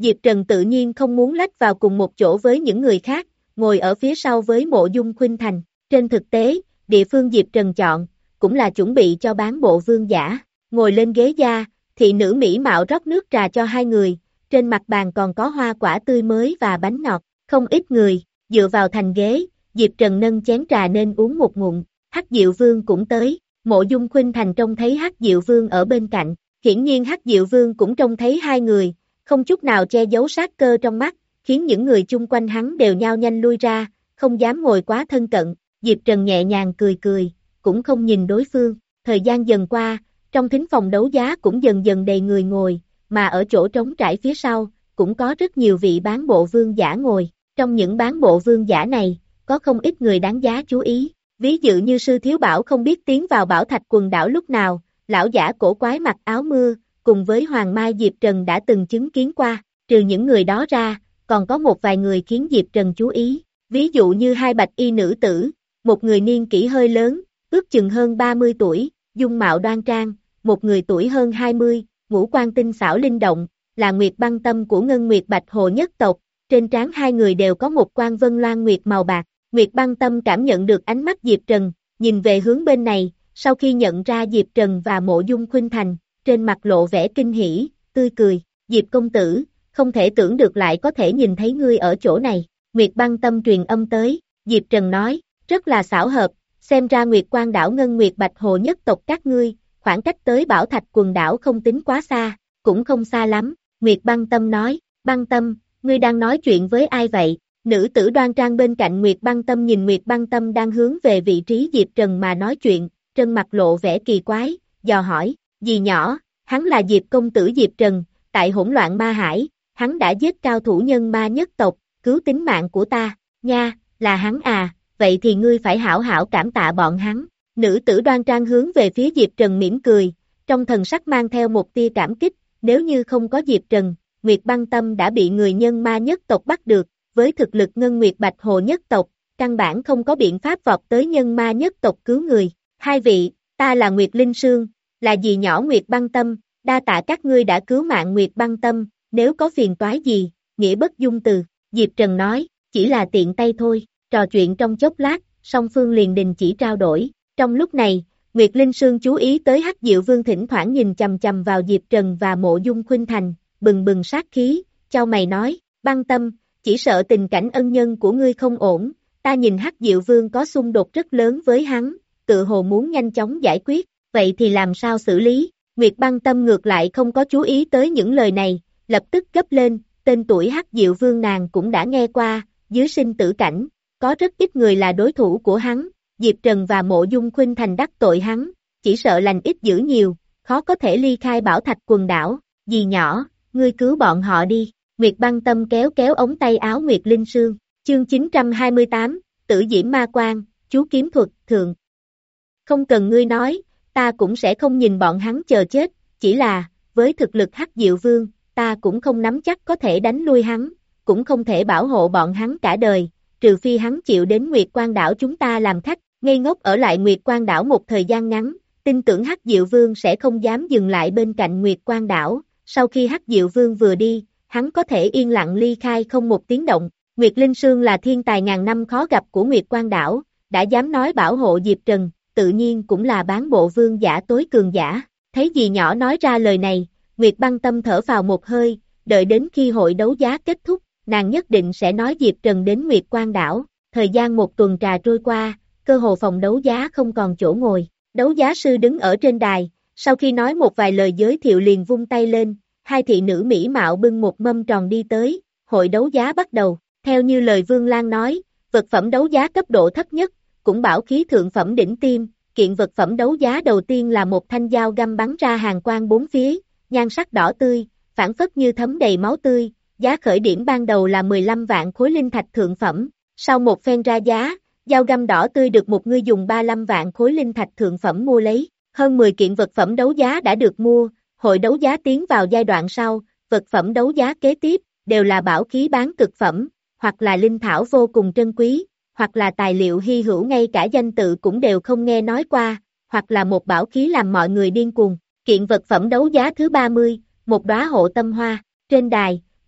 Diệp Trần tự nhiên không muốn lách vào cùng một chỗ với những người khác, ngồi ở phía sau với Mộ Dung Khuynh Thành. Trên thực tế, địa phương Diệp Trần chọn, cũng là chuẩn bị cho bán bộ vương giả. Ngồi lên ghế da, thị nữ mỹ mạo rót nước trà cho hai người, trên mặt bàn còn có hoa quả tươi mới và bánh ngọt. Không ít người, dựa vào thành ghế, Diệp Trần nâng chén trà nên uống một ngụm. Hắc Diệu Vương cũng tới, Mộ Dung Khuynh Thành trông thấy Hắc Diệu Vương ở bên cạnh, hiển nhiên Hắc Diệu Vương cũng trông thấy hai người, không chút nào che giấu sát cơ trong mắt, khiến những người chung quanh hắn đều nhao nhanh lui ra, không dám ngồi quá thân cận. Diệp Trần nhẹ nhàng cười cười, cũng không nhìn đối phương. Thời gian dần qua, trong thính phòng đấu giá cũng dần dần đầy người ngồi, mà ở chỗ trống trải phía sau, cũng có rất nhiều vị bán bộ vương giả ngồi. Trong những bán bộ vương giả này, có không ít người đáng giá chú ý. Ví dụ như Sư Thiếu Bảo không biết tiến vào Bảo Thạch quần đảo lúc nào, lão giả cổ quái mặc áo mưa, cùng với Hoàng Mai Diệp Trần đã từng chứng kiến qua. Trừ những người đó ra, còn có một vài người khiến Diệp Trần chú ý. Ví dụ như hai bạch y nữ tử, một người niên kỷ hơi lớn, ước chừng hơn ba mươi tuổi, dung mạo đoan trang, một người tuổi hơn hai mươi, ngũ quan tinh xảo linh động, là Nguyệt Băng Tâm của Ngân Nguyệt Bạch Hồ nhất tộc, trên trán hai người đều có một quan vân loan nguyệt màu bạc. Nguyệt Băng Tâm cảm nhận được ánh mắt Diệp Trần, nhìn về hướng bên này, sau khi nhận ra Diệp Trần và Mộ Dung Khuynh Thành, trên mặt lộ vẻ kinh hỉ, tươi cười. Diệp công tử, không thể tưởng được lại có thể nhìn thấy ngươi ở chỗ này. Nguyệt Băng Tâm truyền âm tới, Diệp Trần nói, rất là xảo hợp, xem ra Nguyệt Quan đảo Ngân Nguyệt Bạch Hồ nhất tộc các ngươi, khoảng cách tới Bảo Thạch quần đảo không tính quá xa, cũng không xa lắm. Nguyệt Băng Tâm nói, Băng Tâm, ngươi đang nói chuyện với ai vậy? Nữ tử đoan trang bên cạnh Nguyệt Băng Tâm nhìn Nguyệt Băng Tâm đang hướng về vị trí Diệp Trần mà nói chuyện, trên mặt lộ vẻ kỳ quái, dò hỏi, dì nhỏ, hắn là Diệp công tử Diệp Trần, tại hỗn loạn ma hải, hắn đã giết cao thủ nhân ma nhất tộc, cứu tính mạng của ta, nha, là hắn à, vậy thì ngươi phải hảo hảo cảm tạ bọn hắn. Nữ tử đoan trang hướng về phía Diệp Trần mỉm cười, trong thần sắc mang theo một tia cảm kích, nếu như không có Diệp Trần, Nguyệt Băng Tâm đã bị người nhân ma nhất tộc bắt được, với thực lực Ngân Nguyệt Bạch Hồ nhất tộc, căn bản không có biện pháp vọt tới nhân ma nhất tộc cứu người. Hai vị, ta là Nguyệt Linh Sương, là dì nhỏ Nguyệt Băng Tâm, đa tạ các ngươi đã cứu mạng Nguyệt Băng Tâm, nếu có phiền toái gì, nghĩa bất dung từ. Diệp Trần nói, chỉ là tiện tay thôi. Trò chuyện trong chốc lát, song phương liền đình chỉ trao đổi. Trong lúc này, Nguyệt Linh Sương chú ý tới Hắc Diệu Vương thỉnh thoảng nhìn chằm chằm vào Diệp Trần và Mộ Dung Khuynh Thành, bừng bừng sát khí, chau mày nói, Băng Tâm, chỉ sợ tình cảnh ân nhân của ngươi không ổn, ta nhìn Hắc Diệu Vương có xung đột rất lớn với hắn, tự hồ muốn nhanh chóng giải quyết, vậy thì làm sao xử lý? Nguyệt Băng Tâm ngược lại không có chú ý tới những lời này, lập tức gấp lên, tên tuổi Hắc Diệu Vương nàng cũng đã nghe qua, dưới sinh tử cảnh, có rất ít người là đối thủ của hắn, Diệp Trần và Mộ Dung Khuynh Thành đắc tội hắn, chỉ sợ lành ít dữ nhiều, khó có thể ly khai Bảo Thạch quần đảo, dì nhỏ, ngươi cứu bọn họ đi. Nguyệt Băng Tâm kéo kéo ống tay áo Nguyệt Linh Sương, chương chín trăm hai mươi tám, Tử Diễm Ma Quan, chú kiếm thuật, thượng. Không cần ngươi nói, ta cũng sẽ không nhìn bọn hắn chờ chết, chỉ là, với thực lực Hắc Diệu Vương, ta cũng không nắm chắc có thể đánh lui hắn, cũng không thể bảo hộ bọn hắn cả đời, trừ phi hắn chịu đến Nguyệt Quan đảo chúng ta làm khách, ngây ngốc ở lại Nguyệt Quan đảo một thời gian ngắn, tin tưởng Hắc Diệu Vương sẽ không dám dừng lại bên cạnh Nguyệt Quan đảo, sau khi Hắc Diệu Vương vừa đi, hắn có thể yên lặng ly khai không một tiếng động. Nguyệt Linh Sương là thiên tài ngàn năm khó gặp của Nguyệt Quan đảo, đã dám nói bảo hộ Diệp Trần, tự nhiên cũng là bán bộ vương giả tối cường giả. Thấy dì nhỏ nói ra lời này, Nguyệt Băng Tâm thở vào một hơi, đợi đến khi hội đấu giá kết thúc, nàng nhất định sẽ nói Diệp Trần đến Nguyệt Quan đảo. Thời gian một tuần trà trôi qua, cơ hồ phòng đấu giá không còn chỗ ngồi. Đấu giá sư đứng ở trên đài, sau khi nói một vài lời giới thiệu liền vung tay lên, hai thị nữ mỹ mạo bưng một mâm tròn đi tới, hội đấu giá bắt đầu. Theo như lời Vương Lan nói, vật phẩm đấu giá cấp độ thấp nhất, cũng bảo khí thượng phẩm đỉnh tiêm, kiện vật phẩm đấu giá đầu tiên là một thanh dao găm bắn ra hàng quang bốn phía, nhan sắc đỏ tươi, phản phất như thấm đầy máu tươi, giá khởi điểm ban đầu là mười lăm vạn khối linh thạch thượng phẩm, sau một phen ra giá, dao găm đỏ tươi được một người dùng ba mươi lăm vạn khối linh thạch thượng phẩm mua lấy, hơn mười kiện vật phẩm đấu giá đã được mua, hội đấu giá tiến vào giai đoạn sau, vật phẩm đấu giá kế tiếp, đều là bảo khí bán cực phẩm, hoặc là linh thảo vô cùng trân quý, hoặc là tài liệu hy hữu ngay cả danh tự cũng đều không nghe nói qua, hoặc là một bảo khí làm mọi người điên cuồng. Kiện vật phẩm đấu giá thứ ba mươi, một đóa hộ tâm hoa, trên đài,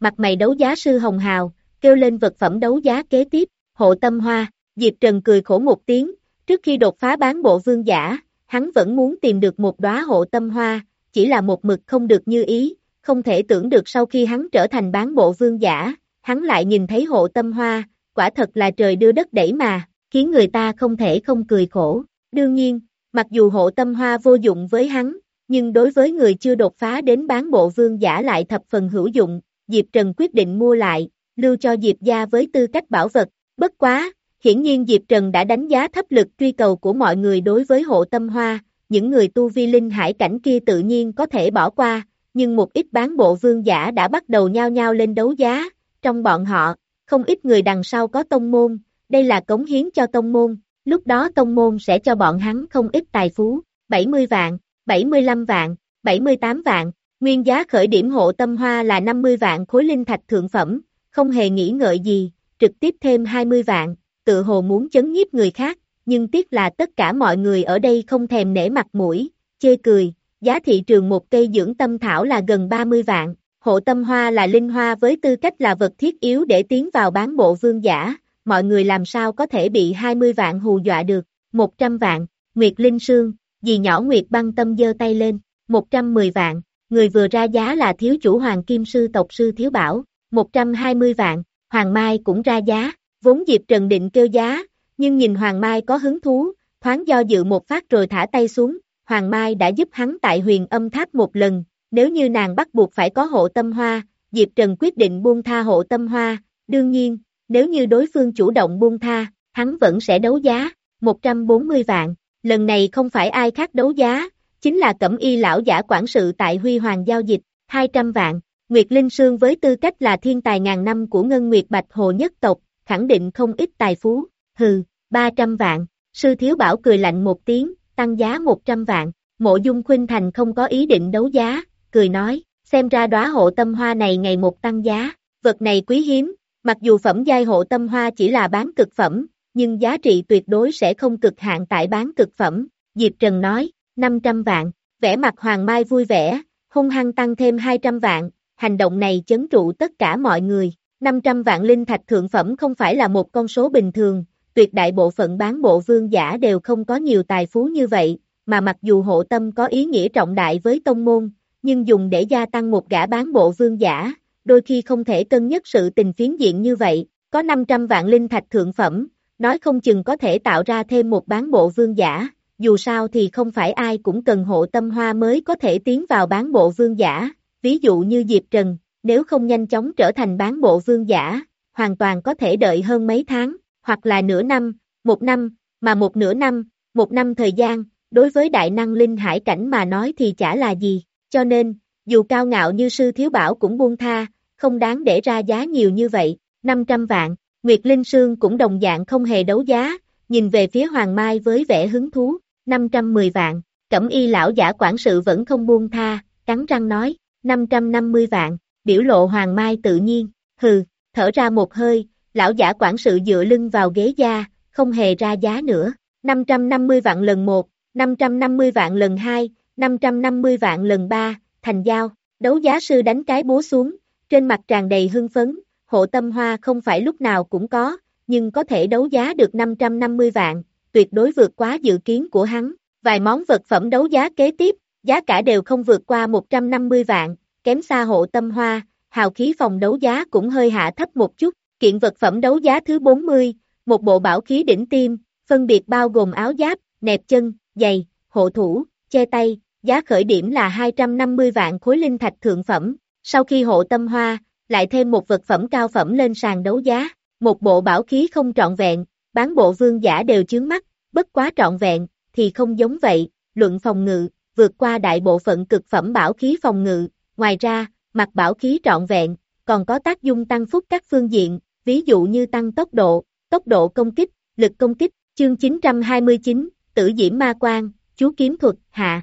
mặt mày đấu giá sư Hồng Hào, kêu lên vật phẩm đấu giá kế tiếp, hộ tâm hoa, Diệp Trần cười khổ một tiếng, trước khi đột phá bán bộ vương giả, hắn vẫn muốn tìm được một đóa hộ tâm hoa, chỉ là một mực không được như ý, không thể tưởng được sau khi hắn trở thành bán bộ vương giả, hắn lại nhìn thấy hộ tâm hoa, quả thật là trời đưa đất đẩy mà, khiến người ta không thể không cười khổ. Đương nhiên, mặc dù hộ tâm hoa vô dụng với hắn, nhưng đối với người chưa đột phá đến bán bộ vương giả lại thập phần hữu dụng, Diệp Trần quyết định mua lại, lưu cho Diệp gia với tư cách bảo vật. Bất quá, hiển nhiên Diệp Trần đã đánh giá thấp lực truy cầu của mọi người đối với hộ tâm hoa, những người tu vi linh hải cảnh kia tự nhiên có thể bỏ qua, nhưng một ít bán bộ vương giả đã bắt đầu nhao nhao lên đấu giá, trong bọn họ, không ít người đằng sau có tông môn, đây là cống hiến cho tông môn, lúc đó tông môn sẽ cho bọn hắn không ít tài phú, bảy mươi vạn, bảy mươi lăm vạn, bảy mươi tám vạn, nguyên giá khởi điểm hộ tâm hoa là năm mươi vạn khối linh thạch thượng phẩm, không hề nghĩ ngợi gì, trực tiếp thêm hai mươi vạn, tự hồ muốn chấn nhiếp người khác, nhưng tiếc là tất cả mọi người ở đây không thèm nể mặt mũi, chê cười, giá thị trường một cây dưỡng tâm thảo là gần ba mươi vạn, hộ tâm hoa là linh hoa với tư cách là vật thiết yếu để tiến vào bán bộ vương giả, mọi người làm sao có thể bị hai mươi vạn hù dọa được, một trăm vạn, Nguyệt Linh Sương, dì nhỏ Nguyệt Băng Tâm giơ tay lên, một trăm mười vạn, người vừa ra giá là thiếu chủ Hoàng Kim Sư tộc sư Thiếu Bảo, một trăm hai mươi vạn, Hoàng Mai cũng ra giá, vốn Diệp Trần định kêu giá, nhưng nhìn Hoàng Mai có hứng thú, thoáng do dự một phát rồi thả tay xuống, Hoàng Mai đã giúp hắn tại Huyền Âm Tháp một lần, nếu như nàng bắt buộc phải có hộ tâm hoa, Diệp Trần quyết định buông tha hộ tâm hoa, đương nhiên, nếu như đối phương chủ động buông tha, hắn vẫn sẽ đấu giá, một trăm bốn mươi vạn, lần này không phải ai khác đấu giá, chính là Cẩm Y lão giả quản sự tại Huy Hoàng giao dịch, hai trăm vạn, Nguyệt Linh Sương với tư cách là thiên tài ngàn năm của Ngân Nguyệt Bạch Hồ nhất tộc, khẳng định không ít tài phú, hừ, ba trăm vạn, sư Thiếu Bảo cười lạnh một tiếng, tăng giá một trăm vạn, Mộ Dung Khuynh Thành không có ý định đấu giá, cười nói, xem ra đóa hộ tâm hoa này ngày một tăng giá, vật này quý hiếm, mặc dù phẩm giai hộ tâm hoa chỉ là bán cực phẩm, nhưng giá trị tuyệt đối sẽ không cực hạn tại bán cực phẩm, Diệp Trần nói, năm trăm vạn, vẻ mặt Hoàng Mai vui vẻ, hung hăng tăng thêm hai trăm vạn, hành động này chấn trụ tất cả mọi người, năm trăm vạn linh thạch thượng phẩm không phải là một con số bình thường, tuyệt đại bộ phận bán bộ vương giả đều không có nhiều tài phú như vậy, mà mặc dù hộ tâm có ý nghĩa trọng đại với tông môn, nhưng dùng để gia tăng một gã bán bộ vương giả, đôi khi không thể cân nhắc sự tình phiến diện như vậy, có năm trăm vạn linh thạch thượng phẩm, nói không chừng có thể tạo ra thêm một bán bộ vương giả, dù sao thì không phải ai cũng cần hộ tâm hoa mới có thể tiến vào bán bộ vương giả, ví dụ như Diệp Trần, nếu không nhanh chóng trở thành bán bộ vương giả, hoàn toàn có thể đợi hơn mấy tháng, hoặc là nửa năm, một năm, mà một nửa năm, một năm thời gian, đối với đại năng linh hải cảnh mà nói thì chả là gì, cho nên, dù cao ngạo như sư Thiếu Bảo cũng buông tha, không đáng để ra giá nhiều như vậy, năm trăm vạn, Nguyệt Linh Sương cũng đồng dạng không hề đấu giá, nhìn về phía Hoàng Mai với vẻ hứng thú, năm trăm mười vạn, Cẩm Y lão giả quản sự vẫn không buông tha, cắn răng nói, năm trăm năm mươi vạn, biểu lộ Hoàng Mai tự nhiên, hừ, thở ra một hơi, lão giả quản sự dựa lưng vào ghế da, không hề ra giá nữa, năm trăm năm mươi vạn lần một, năm trăm năm mươi vạn lần hai, năm trăm năm mươi vạn lần ba, thành giao, đấu giá sư đánh cái búa xuống, trên mặt tràn đầy hưng phấn, hộ tâm hoa không phải lúc nào cũng có, nhưng có thể đấu giá được năm trăm năm mươi vạn, tuyệt đối vượt quá dự kiến của hắn, vài món vật phẩm đấu giá kế tiếp, giá cả đều không vượt qua một trăm năm mươi vạn, kém xa hộ tâm hoa, hào khí phòng đấu giá cũng hơi hạ thấp một chút, kiện vật phẩm đấu giá thứ bốn mươi, một bộ bảo khí đỉnh tim, phân biệt bao gồm áo giáp, nẹp chân, giày, hộ thủ, che tay, giá khởi điểm là hai trăm năm mươi vạn khối linh thạch thượng phẩm, sau khi hộ tâm hoa, lại thêm một vật phẩm cao phẩm lên sàn đấu giá, một bộ bảo khí không trọn vẹn, bán bộ vương giả đều chướng mắt, bất quá trọn vẹn, thì không giống vậy, luận phòng ngự, vượt qua đại bộ phận cực phẩm bảo khí phòng ngự, ngoài ra, mặt bảo khí trọn vẹn, còn có tác dụng tăng phúc các phương diện, ví dụ như tăng tốc độ, tốc độ công kích, lực công kích, chương chín trăm hai mươi chín, Tử Diễm Ma Quang, chú kiếm thuật, hạ.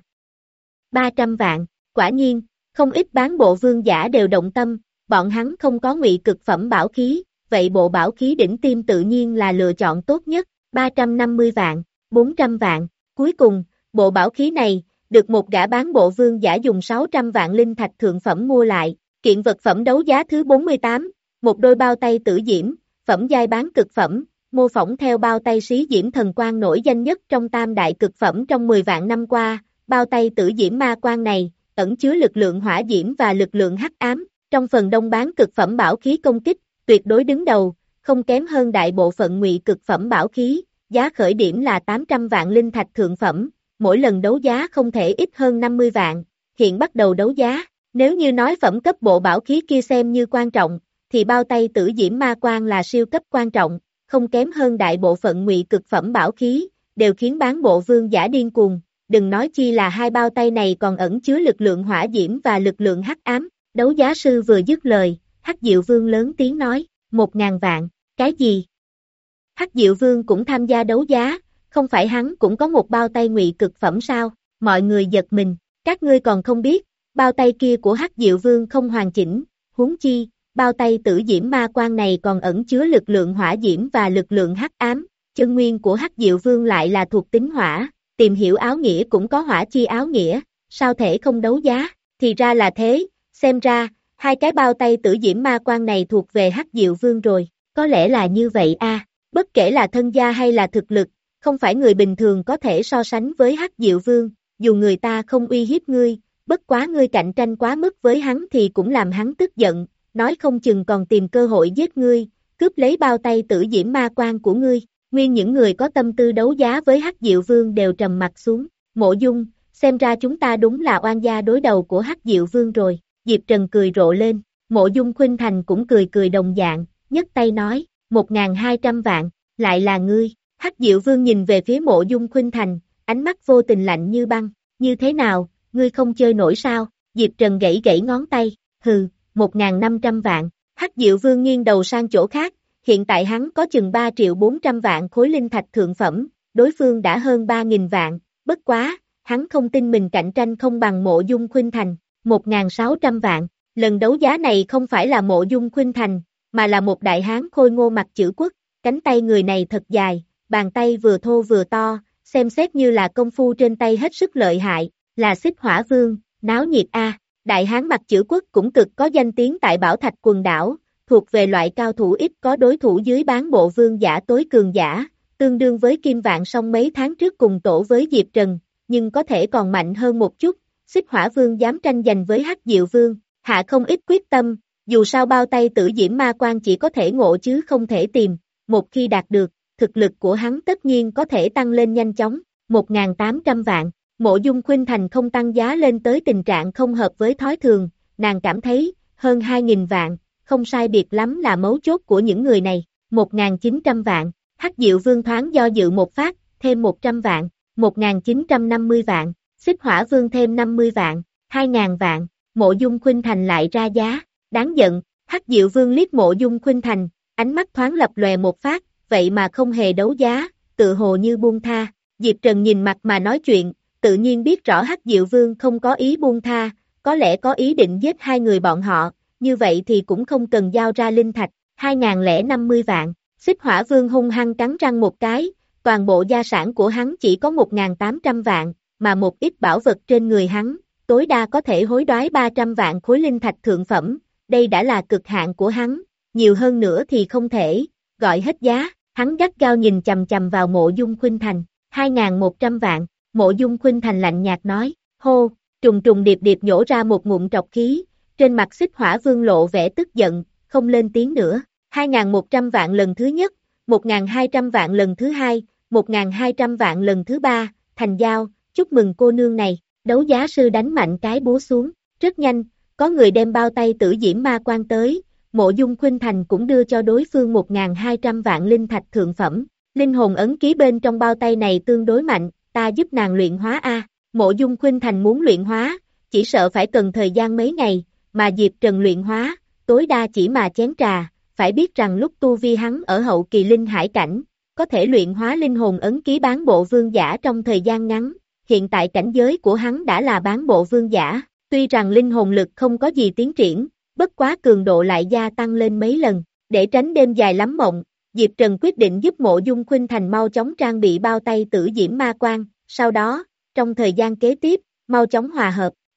ba trăm vạn, quả nhiên, không ít bán bộ vương giả đều động tâm, bọn hắn không có ngụy cực phẩm bảo khí, vậy bộ bảo khí đỉnh tim tự nhiên là lựa chọn tốt nhất, ba trăm năm mươi vạn, bốn trăm vạn, cuối cùng, bộ bảo khí này, được một gã bán bộ vương giả dùng sáu trăm vạn linh thạch thượng phẩm mua lại, Kiện vật phẩm đấu giá thứ bốn mươi tám, một đôi bao tay tử diễm, phẩm giai bán cực phẩm, mô phỏng theo bao tay xí diễm thần quang nổi danh nhất trong tam đại cực phẩm trong mười vạn năm qua, bao tay tử diễm ma quang này, ẩn chứa lực lượng hỏa diễm và lực lượng hắc ám, trong phần đông bán cực phẩm bảo khí công kích, tuyệt đối đứng đầu, không kém hơn đại bộ phận ngụy cực phẩm bảo khí, giá khởi điểm là tám trăm vạn linh thạch thượng phẩm, mỗi lần đấu giá không thể ít hơn năm mươi vạn, hiện bắt đầu đấu giá, nếu như nói phẩm cấp bộ bảo khí kia xem như quan trọng, thì bao tay tử diễm ma quang là siêu cấp quan trọng, không kém hơn đại bộ phận ngụy cực phẩm bảo khí, đều khiến bán bộ vương giả điên cuồng, đừng nói chi là hai bao tay này còn ẩn chứa lực lượng hỏa diễm và lực lượng hắc ám, đấu giá sư vừa dứt lời, Hắc Diệu Vương lớn tiếng nói, một ngàn vạn, cái gì? Hắc Diệu Vương cũng tham gia đấu giá, không phải hắn cũng có một bao tay ngụy cực phẩm sao, mọi người giật mình, các ngươi còn không biết, bao tay kia của Hắc Diệu Vương không hoàn chỉnh, huống chi, bao tay tử diễm ma quang này còn ẩn chứa lực lượng hỏa diễm và lực lượng hắc ám, chân nguyên của Hắc Diệu Vương lại là thuộc tính hỏa, tìm hiểu áo nghĩa cũng có hỏa chi áo nghĩa, sao thể không đấu giá, thì ra là thế, xem ra, hai cái bao tay tử diễm ma quang này thuộc về Hắc Diệu Vương rồi, có lẽ là như vậy a. Bất kể là thân gia hay là thực lực, không phải người bình thường có thể so sánh với Hắc Diệu Vương, dù người ta không uy hiếp ngươi, bất quá ngươi cạnh tranh quá mức với hắn thì cũng làm hắn tức giận, nói không chừng còn tìm cơ hội giết ngươi, cướp lấy bao tay tử diễm ma quang của ngươi. Nguyên những người có tâm tư đấu giá với Hắc Diệu Vương đều trầm mặt xuống, Mộ Dung, xem ra chúng ta đúng là oan gia đối đầu của Hắc Diệu Vương rồi, Diệp Trần cười rộ lên, Mộ Dung Khuynh Thành cũng cười cười đồng dạng, nhấc tay nói, một ngàn hai trăm vạn, lại là ngươi, Hắc Diệu Vương nhìn về phía Mộ Dung Khuynh Thành, ánh mắt vô tình lạnh như băng, như thế nào, ngươi không chơi nổi sao, Diệp Trần gãy gãy ngón tay, hừ, một ngàn năm trăm vạn, Hắc Diệu Vương nghiêng đầu sang chỗ khác, hiện tại hắn có chừng ba triệu bốn trăm vạn khối linh thạch thượng phẩm, đối phương đã hơn ba nghìn vạn, bất quá, hắn không tin mình cạnh tranh không bằng Mộ Dung Khuynh Thành, một ngàn sáu trăm vạn, lần đấu giá này không phải là Mộ Dung Khuynh Thành, mà là một đại hán khôi ngô mặt chữ quốc, cánh tay người này thật dài, bàn tay vừa thô vừa to, xem xét như là công phu trên tay hết sức lợi hại, là Xích Hỏa Vương, náo nhiệt a. Đại hán mặt chữ quốc cũng cực có danh tiếng tại Bảo Thạch quần đảo, thuộc về loại cao thủ ít có đối thủ dưới bán bộ vương giả tối cường giả, tương đương với Kim Vạn Song mấy tháng trước cùng tổ với Diệp Trần, nhưng có thể còn mạnh hơn một chút, Xích Hỏa Vương dám tranh giành với Hắc Diệu Vương, hạ không ít quyết tâm, dù sao bao tay tử diễm ma quang chỉ có thể ngộ chứ không thể tìm, một khi đạt được, thực lực của hắn tất nhiên có thể tăng lên nhanh chóng, một nghìn tám trăm vạn, Mộ Dung Khuynh Thành không tăng giá lên tới tình trạng không hợp với thói thường, nàng cảm thấy, hơn hai nghìn vạn, không sai biệt lắm là mấu chốt của những người này, một nghìn chín trăm vạn, Hắc Diệu Vương thoáng do dự một phát, thêm một trăm vạn, một nghìn chín trăm năm mươi vạn, Xích Hỏa Vương thêm năm mươi vạn, hai nghìn vạn, Mộ Dung Khuynh Thành lại ra giá, đáng giận, Hắc Diệu Vương liếc Mộ Dung Khuynh Thành, ánh mắt thoáng lập lòe một phát, vậy mà không hề đấu giá, tự hồ như buông tha, Diệp Trần nhìn mặt mà nói chuyện, tự nhiên biết rõ Hắc Diệu Vương không có ý buông tha, có lẽ có ý định giết hai người bọn họ, như vậy thì cũng không cần giao ra linh thạch, hai nghìn lẻ năm mươi vạn, Xích Hỏa Vương hung hăng cắn răng một cái, toàn bộ gia sản của hắn chỉ có một nghìn tám trăm vạn, mà một ít bảo vật trên người hắn, tối đa có thể hối đoái ba trăm vạn khối linh thạch thượng phẩm, đây đã là cực hạn của hắn, nhiều hơn nữa thì không thể, gọi hết giá, hắn gắt gao nhìn chầm chầm vào Mộ Dung Khuynh Thành, hai nghìn một trăm vạn, Mộ Dung Khuynh Thành lạnh nhạt nói, hô, trùng trùng điệp điệp nhổ ra một ngụm trọc khí, trên mặt Xích Hỏa Vương lộ vẻ tức giận, không lên tiếng nữa, hai nghìn một trăm vạn lần thứ nhất, một nghìn hai trăm vạn lần thứ hai, một nghìn hai trăm vạn lần thứ ba, thành giao, chúc mừng cô nương này, đấu giá sư đánh mạnh cái búa xuống, rất nhanh, có người đem bao tay tử diễm ma quang tới, Mộ Dung Khuynh Thành cũng đưa cho đối phương một nghìn hai trăm vạn linh thạch thượng phẩm, linh hồn ấn ký bên trong bao tay này tương đối mạnh, ta giúp nàng luyện hóa a. Mộ Dung Khuynh Thành muốn luyện hóa, chỉ sợ phải cần thời gian mấy ngày, mà Diệp Trần luyện hóa, tối đa chỉ mà chén trà, phải biết rằng lúc tu vi hắn ở hậu kỳ linh hải cảnh, có thể luyện hóa linh hồn ấn ký bán bộ vương giả trong thời gian ngắn, hiện tại cảnh giới của hắn đã là bán bộ vương giả, tuy rằng linh hồn lực không có gì tiến triển, bất quá cường độ lại gia tăng lên mấy lần, để tránh đêm dài lắm mộng, Diệp Trần quyết định giúp Mộ Dung Khuynh Thành mau chóng trang bị bao tay tử diễm ma quang, sau đó, trong thời gian kế tiếp, mau chóng hòa hợp,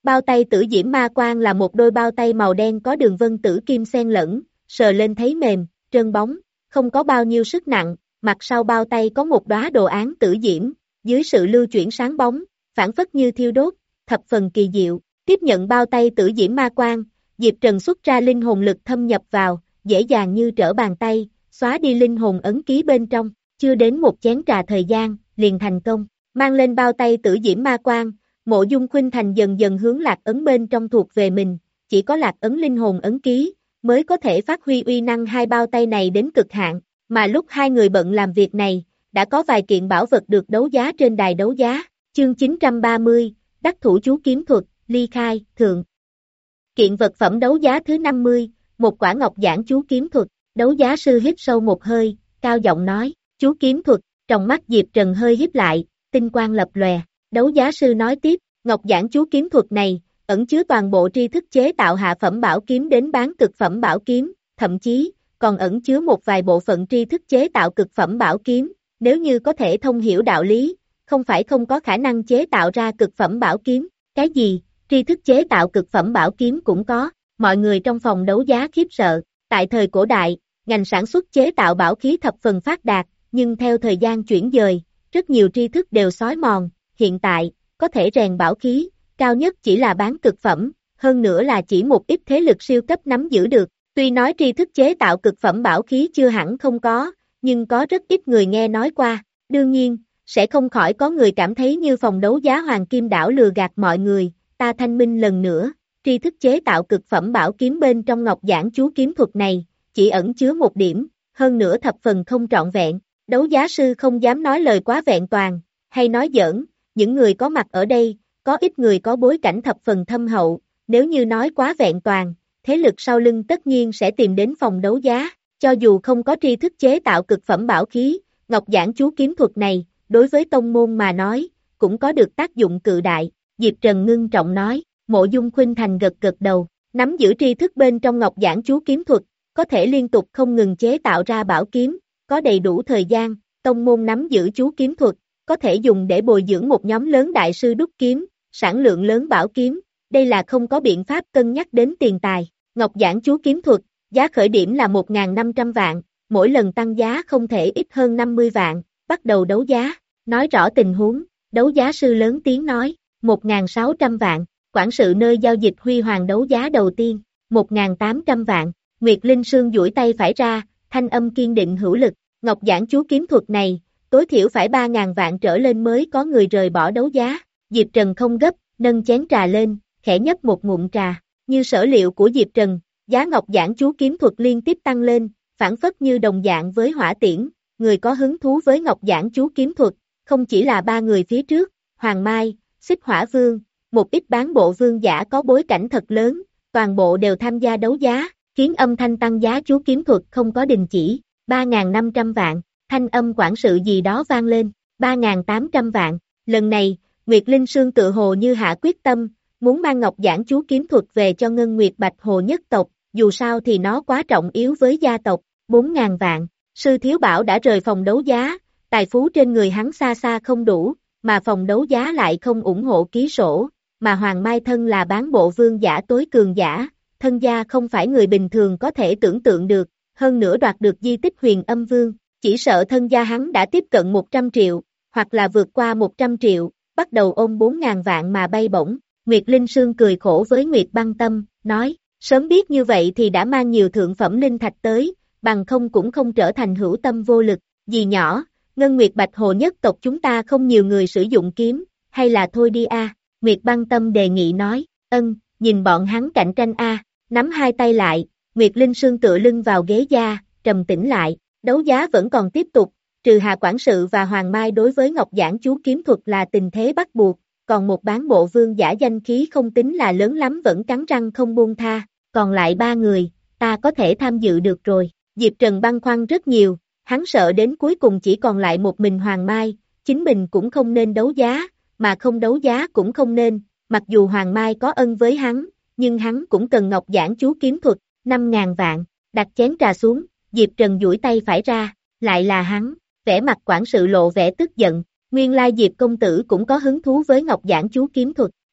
Bao tay tử diễm ma quang là một đôi bao tay màu đen có đường vân tử kim xen lẫn, sờ lên thấy mềm, trơn bóng, không có bao nhiêu sức nặng, mặt sau bao tay có một đóa đồ án tử diễm, dưới sự lưu chuyển sáng bóng, phản phất như thiêu đốt, thập phần kỳ diệu. Tiếp nhận bao tay tử diễm ma quang, Diệp Trần xuất ra linh hồn lực thâm nhập vào, dễ dàng như trở bàn tay, xóa đi linh hồn ấn ký bên trong, chưa đến một chén trà thời gian, liền thành công. Mang lên bao tay tử diễm ma quang, Mộ Dung Khuynh Thành dần dần hướng lạc ấn bên trong thuộc về mình, chỉ có lạc ấn linh hồn ấn ký, mới có thể phát huy uy năng hai bao tay này đến cực hạn, mà lúc hai người bận làm việc này, đã có vài kiện bảo vật được đấu giá trên đài đấu giá, chương chín trăm ba mươi, đắc thủ chú kiếm thuật, ly khai, thượng. Kiện vật phẩm đấu giá thứ năm mươi, một quả ngọc giản chú kiếm thuật, đấu giá sư hít sâu một hơi, cao giọng nói, chú kiếm thuật, trong mắt Diệp Trần hơi híp lại, tinh quang lập lòe, đấu giá sư nói tiếp, ngọc giản chú kiếm thuật này, ẩn chứa toàn bộ tri thức chế tạo hạ phẩm bảo kiếm đến bán cực phẩm bảo kiếm, thậm chí, còn ẩn chứa một vài bộ phận tri thức chế tạo cực phẩm bảo kiếm, nếu như có thể thông hiểu đạo lý, không phải không có khả năng chế tạo ra cực phẩm bảo kiếm, cái gì, tri thức chế tạo cực phẩm bảo kiếm cũng có, mọi người trong phòng đấu giá khiếp sợ, tại thời cổ đại, ngành sản xuất chế tạo bảo khí thập phần phát đạt, nhưng theo thời gian chuyển dời, rất nhiều tri thức đều xói mòn, hiện tại, có thể rèn bảo khí, cao nhất chỉ là bán cực phẩm, hơn nữa là chỉ một ít thế lực siêu cấp nắm giữ được, tuy nói tri thức chế tạo cực phẩm bảo khí chưa hẳn không có, nhưng có rất ít người nghe nói qua, đương nhiên, sẽ không khỏi có người cảm thấy như phòng đấu giá Hoàng Kim Đảo lừa gạt mọi người, ta thanh minh lần nữa, tri thức chế tạo cực phẩm bảo kiếm bên trong ngọc giản chú kiếm thuật này, chỉ ẩn chứa một điểm, hơn nữa thập phần không trọn vẹn, đấu giá sư không dám nói lời quá vẹn toàn, hay nói giỡn, những người có mặt ở đây, có ít người có bối cảnh thập phần thâm hậu, nếu như nói quá vẹn toàn, thế lực sau lưng tất nhiên sẽ tìm đến phòng đấu giá, cho dù không có tri thức chế tạo cực phẩm bảo khí, ngọc giản chú kiếm thuật này, đối với tông môn mà nói, cũng có được tác dụng cự đại, Diệp Trần ngưng trọng nói, Mộ Dung Khuynh Thành gật gật đầu, nắm giữ tri thức bên trong ngọc giản chú kiếm thuật, có thể liên tục không ngừng chế tạo ra bảo kiếm, có đầy đủ thời gian, tông môn nắm giữ chú kiếm thuật, có thể dùng để bồi dưỡng một nhóm lớn đại sư đúc kiếm, sản lượng lớn bảo kiếm, đây là không có biện pháp cân nhắc đến tiền tài. Ngọc giản chú kiếm thuật, giá khởi điểm là một nghìn năm trăm vạn, mỗi lần tăng giá không thể ít hơn năm mươi vạn, bắt đầu đấu giá, nói rõ tình huống, đấu giá sư lớn tiếng nói, một nghìn sáu trăm vạn, quản sự nơi giao dịch Huy Hoàng đấu giá đầu tiên, một nghìn tám trăm vạn, Nguyệt Linh Sương duỗi tay phải ra, thanh âm kiên định hữu lực, ngọc giản chú kiếm thuật này, tối thiểu phải ba nghìn vạn trở lên mới có người rời bỏ đấu giá, Diệp Trần không gấp, nâng chén trà lên, khẽ nhấp một ngụm trà, như sở liệu của Diệp Trần, giá ngọc giản chú kiếm thuật liên tiếp tăng lên, phản phất như đồng dạng với hỏa tiễn, người có hứng thú với ngọc giản chú kiếm thuật, không chỉ là ba người phía trước, Hoàng Mai, Xích Hỏa Vương, một ít bán bộ vương giả có bối cảnh thật lớn, toàn bộ đều tham gia đấu giá, khiến âm thanh tăng giá chú kiếm thuật không có đình chỉ, ba nghìn năm trăm vạn, thanh âm quản sự gì đó vang lên, ba nghìn tám trăm vạn, lần này, Nguyệt Linh Sương tự hồ như hạ quyết tâm, muốn mang ngọc giản chú kiếm thuật về cho Ngân Nguyệt Bạch Hồ nhất tộc, dù sao thì nó quá trọng yếu với gia tộc, bốn nghìn vạn, Sư Thiếu Bảo đã rời phòng đấu giá, tài phú trên người hắn xa xa không đủ, mà phòng đấu giá lại không ủng hộ ký sổ, mà Hoàng Mai thân là bán bộ vương giả tối cường giả, thân gia không phải người bình thường có thể tưởng tượng được, hơn nữa đoạt được di tích Huyền Âm Vương, chỉ sợ thân gia hắn đã tiếp cận một trăm triệu, hoặc là vượt qua một trăm triệu, bắt đầu ôm bốn nghìn vạn mà bay bổng. Nguyệt Linh Sương cười khổ với Nguyệt Băng Tâm, nói, sớm biết như vậy thì đã mang nhiều thượng phẩm linh thạch tới, bằng không cũng không trở thành hữu tâm vô lực, dì nhỏ, Ngân Nguyệt Bạch Hồ nhất tộc chúng ta không nhiều người sử dụng kiếm, hay là thôi đi a. Nguyệt Băng Tâm đề nghị nói, ân, nhìn bọn hắn cạnh tranh a, nắm hai tay lại, Nguyệt Linh Sương tựa lưng vào ghế da, trầm tĩnh lại, đấu giá vẫn còn tiếp tục, trừ Hà Quản sự và Hoàng Mai đối với ngọc giản chú kiếm thuật là tình thế bắt buộc, còn một bán bộ vương giả danh khí không tính là lớn lắm vẫn cắn răng không buông tha, còn lại ba người, ta có thể tham dự được rồi, Diệp Trần băn khoăn rất nhiều, hắn sợ đến cuối cùng chỉ còn lại một mình Hoàng Mai, chính mình cũng không nên đấu giá, mà không đấu giá cũng không nên, mặc dù Hoàng Mai có ân với hắn, nhưng hắn cũng cần ngọc giản chú kiếm thuật, năm nghìn vạn, đặt chén trà xuống, Diệp Trần duỗi tay phải ra, lại là hắn, vẻ mặt quản sự lộ vẻ tức giận, nguyên lai Diệp công tử cũng có hứng thú với ngọc giản chú kiếm thuật,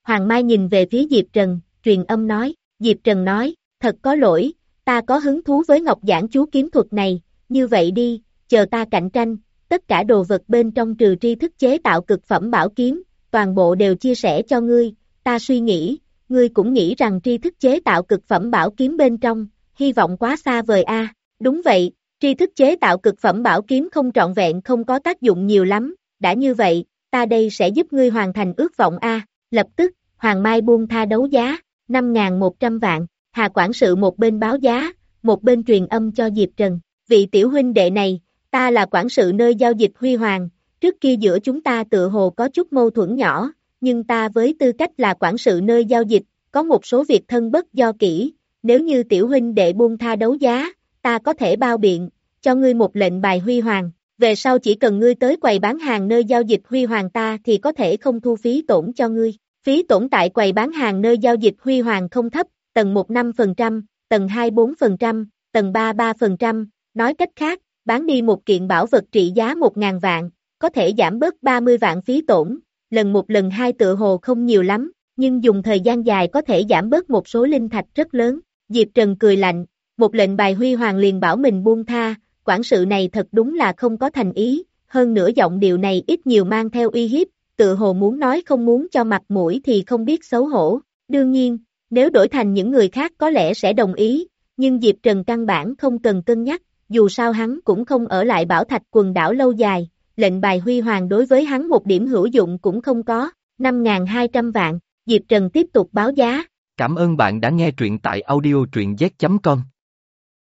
Hoàng Mai nhìn về phía Diệp Trần, truyền âm nói, Diệp Trần nói, thật có lỗi, ta có hứng thú với Ngọc Giảng chú kiếm thuật này, như vậy đi, chờ ta cạnh tranh, tất cả đồ vật bên trong trừ tri thức chế tạo cực phẩm bảo kiếm, toàn bộ đều chia sẻ cho ngươi, ta suy nghĩ, ngươi cũng nghĩ rằng tri thức chế tạo cực phẩm bảo kiếm bên trong, hy vọng quá xa vời a. À. Đúng vậy, tri thức chế tạo cực phẩm bảo kiếm không trọn vẹn không có tác dụng nhiều lắm, đã như vậy, ta đây sẽ giúp ngươi hoàn thành ước vọng a. À. Lập tức, Hoàng Mai buông tha đấu giá, năm nghìn một trăm vạn, Hà quản sự một bên báo giá, một bên truyền âm cho Diệp Trần, vị tiểu huynh đệ này, ta là quản sự nơi giao dịch Huy Hoàng, trước kia giữa chúng ta tựa hồ có chút mâu thuẫn nhỏ, nhưng ta với tư cách là quản sự nơi giao dịch, có một số việc thân bất do kỹ, nếu như tiểu huynh đệ buông tha đấu giá, ta có thể bao biện, cho ngươi một lệnh bài Huy Hoàng, về sau chỉ cần ngươi tới quầy bán hàng nơi giao dịch Huy Hoàng ta thì có thể không thu phí tổn cho ngươi. Phí tổn tại quầy bán hàng nơi giao dịch Huy Hoàng không thấp, tầng một năm phần trăm, tầng hai bốn phần trăm, tầng ba ba phần trăm, nói cách khác, bán đi một kiện bảo vật trị giá một nghìn vạn, có thể giảm bớt ba mươi vạn phí tổn, lần một lần hai tựa hồ không nhiều lắm, nhưng dùng thời gian dài có thể giảm bớt một số linh thạch rất lớn. Diệp Trần cười lạnh, một lệnh bài Huy Hoàng liền bảo mình buông tha, quản sự này thật đúng là không có thành ý, hơn nữa giọng điệu này ít nhiều mang theo uy hiếp, tự hồ muốn nói không muốn cho mặt mũi thì không biết xấu hổ. Đương nhiên, nếu đổi thành những người khác có lẽ sẽ đồng ý, nhưng Diệp Trần căn bản không cần cân nhắc, dù sao hắn cũng không ở lại Bảo Thạch quần đảo lâu dài, lệnh bài Huy Hoàng đối với hắn một điểm hữu dụng cũng không có, năm nghìn hai trăm vạn, Diệp Trần tiếp tục báo giá. Cảm ơn bạn đã nghe truyện tại audio truyện z chấm com.